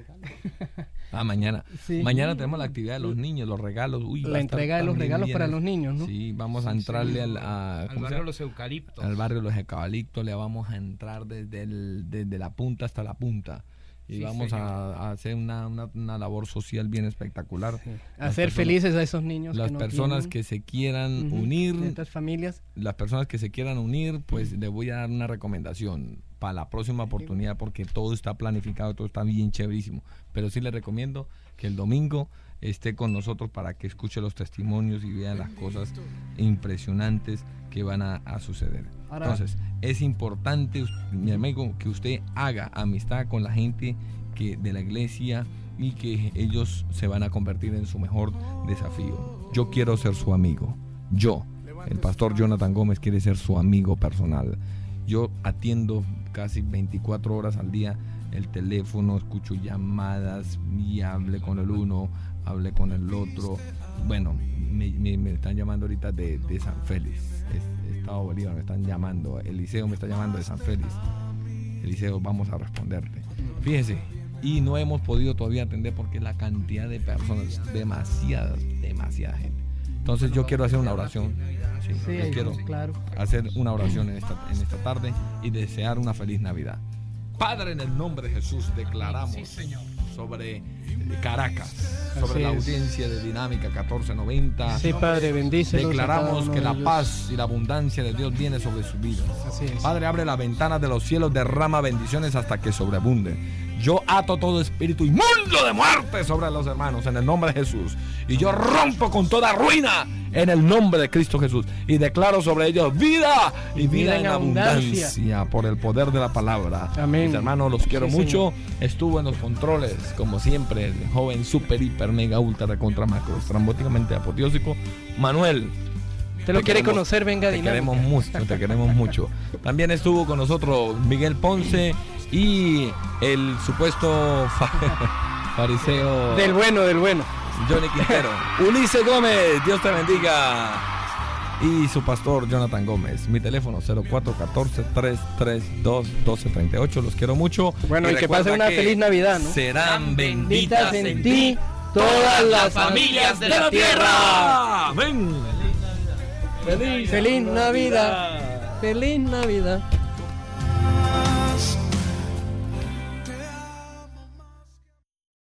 [SPEAKER 8] Ah, mañana.
[SPEAKER 5] Sí.
[SPEAKER 8] Mañana tenemos la actividad de los niños, los regalos. Uy, va
[SPEAKER 5] La
[SPEAKER 8] a estar
[SPEAKER 5] entrega de los
[SPEAKER 8] también
[SPEAKER 5] regalos
[SPEAKER 8] bien
[SPEAKER 5] para
[SPEAKER 8] es-
[SPEAKER 5] los niños, ¿no?
[SPEAKER 8] Sí, vamos a entrarle al, a-
[SPEAKER 6] Al
[SPEAKER 8] ¿cómo se
[SPEAKER 6] barrio
[SPEAKER 8] llama?
[SPEAKER 6] Los Eucaliptos.
[SPEAKER 8] Al barrio Los Eucaliptos, le vamos a entrar desde, el, desde la punta hasta la punta. Y
[SPEAKER 6] Sí,
[SPEAKER 8] vamos
[SPEAKER 6] señor.
[SPEAKER 8] a, a hacer una, una, una labor social bien espectacular. Las
[SPEAKER 5] Hacer
[SPEAKER 8] personas-
[SPEAKER 5] felices a esos niños.
[SPEAKER 8] Las
[SPEAKER 5] que no
[SPEAKER 8] personas
[SPEAKER 5] tienen.
[SPEAKER 8] que se quieran
[SPEAKER 5] Ujú,
[SPEAKER 8] unir,
[SPEAKER 5] de estas familias.
[SPEAKER 8] las personas que se quieran unir, pues les voy a dar una recomendación para la próxima oportunidad porque todo está planificado, todo está bien chéverísimo. Pero sí les recomiendo que el domingo esté con nosotros para que escuche los testimonios y vea las cosas impresionantes que van a, a suceder.
[SPEAKER 5] Ahora-
[SPEAKER 8] Entonces, es importante, us- mi amigo, que usted haga amistad con la gente que de la iglesia y que ellos se van a convertir en su mejor desafío. Yo quiero ser su amigo. Yo, el pastor Jonathan Gómez, quiere ser su amigo personal. Yo atiendo casi veinticuatro horas al día el teléfono, escucho llamadas y hablé con el uno, hablé con el otro. Bueno, me, me- me están llamando ahorita de, de San Félix, es- Estado Bolívar, me están llamando, Eliseo me está llamando de San Félix. Eliseo, vamos a responderte. Fíjese, y no hemos podido todavía atender porque la cantidad de personas, demasiadas, demasiada gente. Entonces yo quiero hacer una oración. Sí,
[SPEAKER 5] Sí,
[SPEAKER 8] yo quiero
[SPEAKER 5] claro.
[SPEAKER 8] hacer una oración en esta, en esta tarde y desear una feliz Navidad. Padre, en el nombre de Jesús declaramos sobre Caracas, sobre
[SPEAKER 5] Así
[SPEAKER 8] la
[SPEAKER 5] es.
[SPEAKER 8] audiencia de Dinámica catorce noventa.
[SPEAKER 5] Sí, Padre, bendícelos a cada
[SPEAKER 8] Declaramos
[SPEAKER 5] uno
[SPEAKER 8] que
[SPEAKER 5] de
[SPEAKER 8] la
[SPEAKER 5] ellos.
[SPEAKER 8] paz y la abundancia de Dios viene sobre sus vidas.
[SPEAKER 5] Así es.
[SPEAKER 8] Padre, abre la ventana de los cielos, derrama bendiciones hasta que sobreabunden. Yo ato todo espíritu inmundo de muerte sobre los hermanos en el nombre de Jesús. Y yo rompo con toda ruina en el nombre de Cristo Jesús. Y declaro sobre ellos vida y vida, vida en abundancia. abundancia por el poder de la palabra.
[SPEAKER 5] Amén.
[SPEAKER 8] Mis hermanos, los quiero
[SPEAKER 5] Sí,
[SPEAKER 8] mucho.
[SPEAKER 5] Señor.
[SPEAKER 8] Estuvo en los controles, como siempre, el joven super, hiper, mega, ultra, recontra, macro, estrambóticamente apoteósico, Manuel.
[SPEAKER 5] Te lo quiere
[SPEAKER 8] queremos-
[SPEAKER 5] conocer, venga
[SPEAKER 8] Te
[SPEAKER 5] dinámica.
[SPEAKER 8] queremos mucho, te queremos mucho. También estuvo con nosotros Miguel Ponce y el supuesto fa- fariseo
[SPEAKER 5] Del bueno, del bueno.
[SPEAKER 8] Johnny Quintero. Ulises Gómez, Dios te bendiga. Y su pastor Jonathan Gómez. Mi teléfono cero cuatro uno cuatro, tres tres dos, uno dos tres ocho. Los quiero mucho.
[SPEAKER 5] Bueno, y que
[SPEAKER 8] recuerda
[SPEAKER 5] pase una
[SPEAKER 8] que
[SPEAKER 5] feliz Navidad, ¿no?
[SPEAKER 8] Serán
[SPEAKER 5] Benditas
[SPEAKER 8] benditas
[SPEAKER 5] en ti todas las familias de la tierra.
[SPEAKER 8] Amén.
[SPEAKER 5] Feliz Navidad. Feliz Navidad.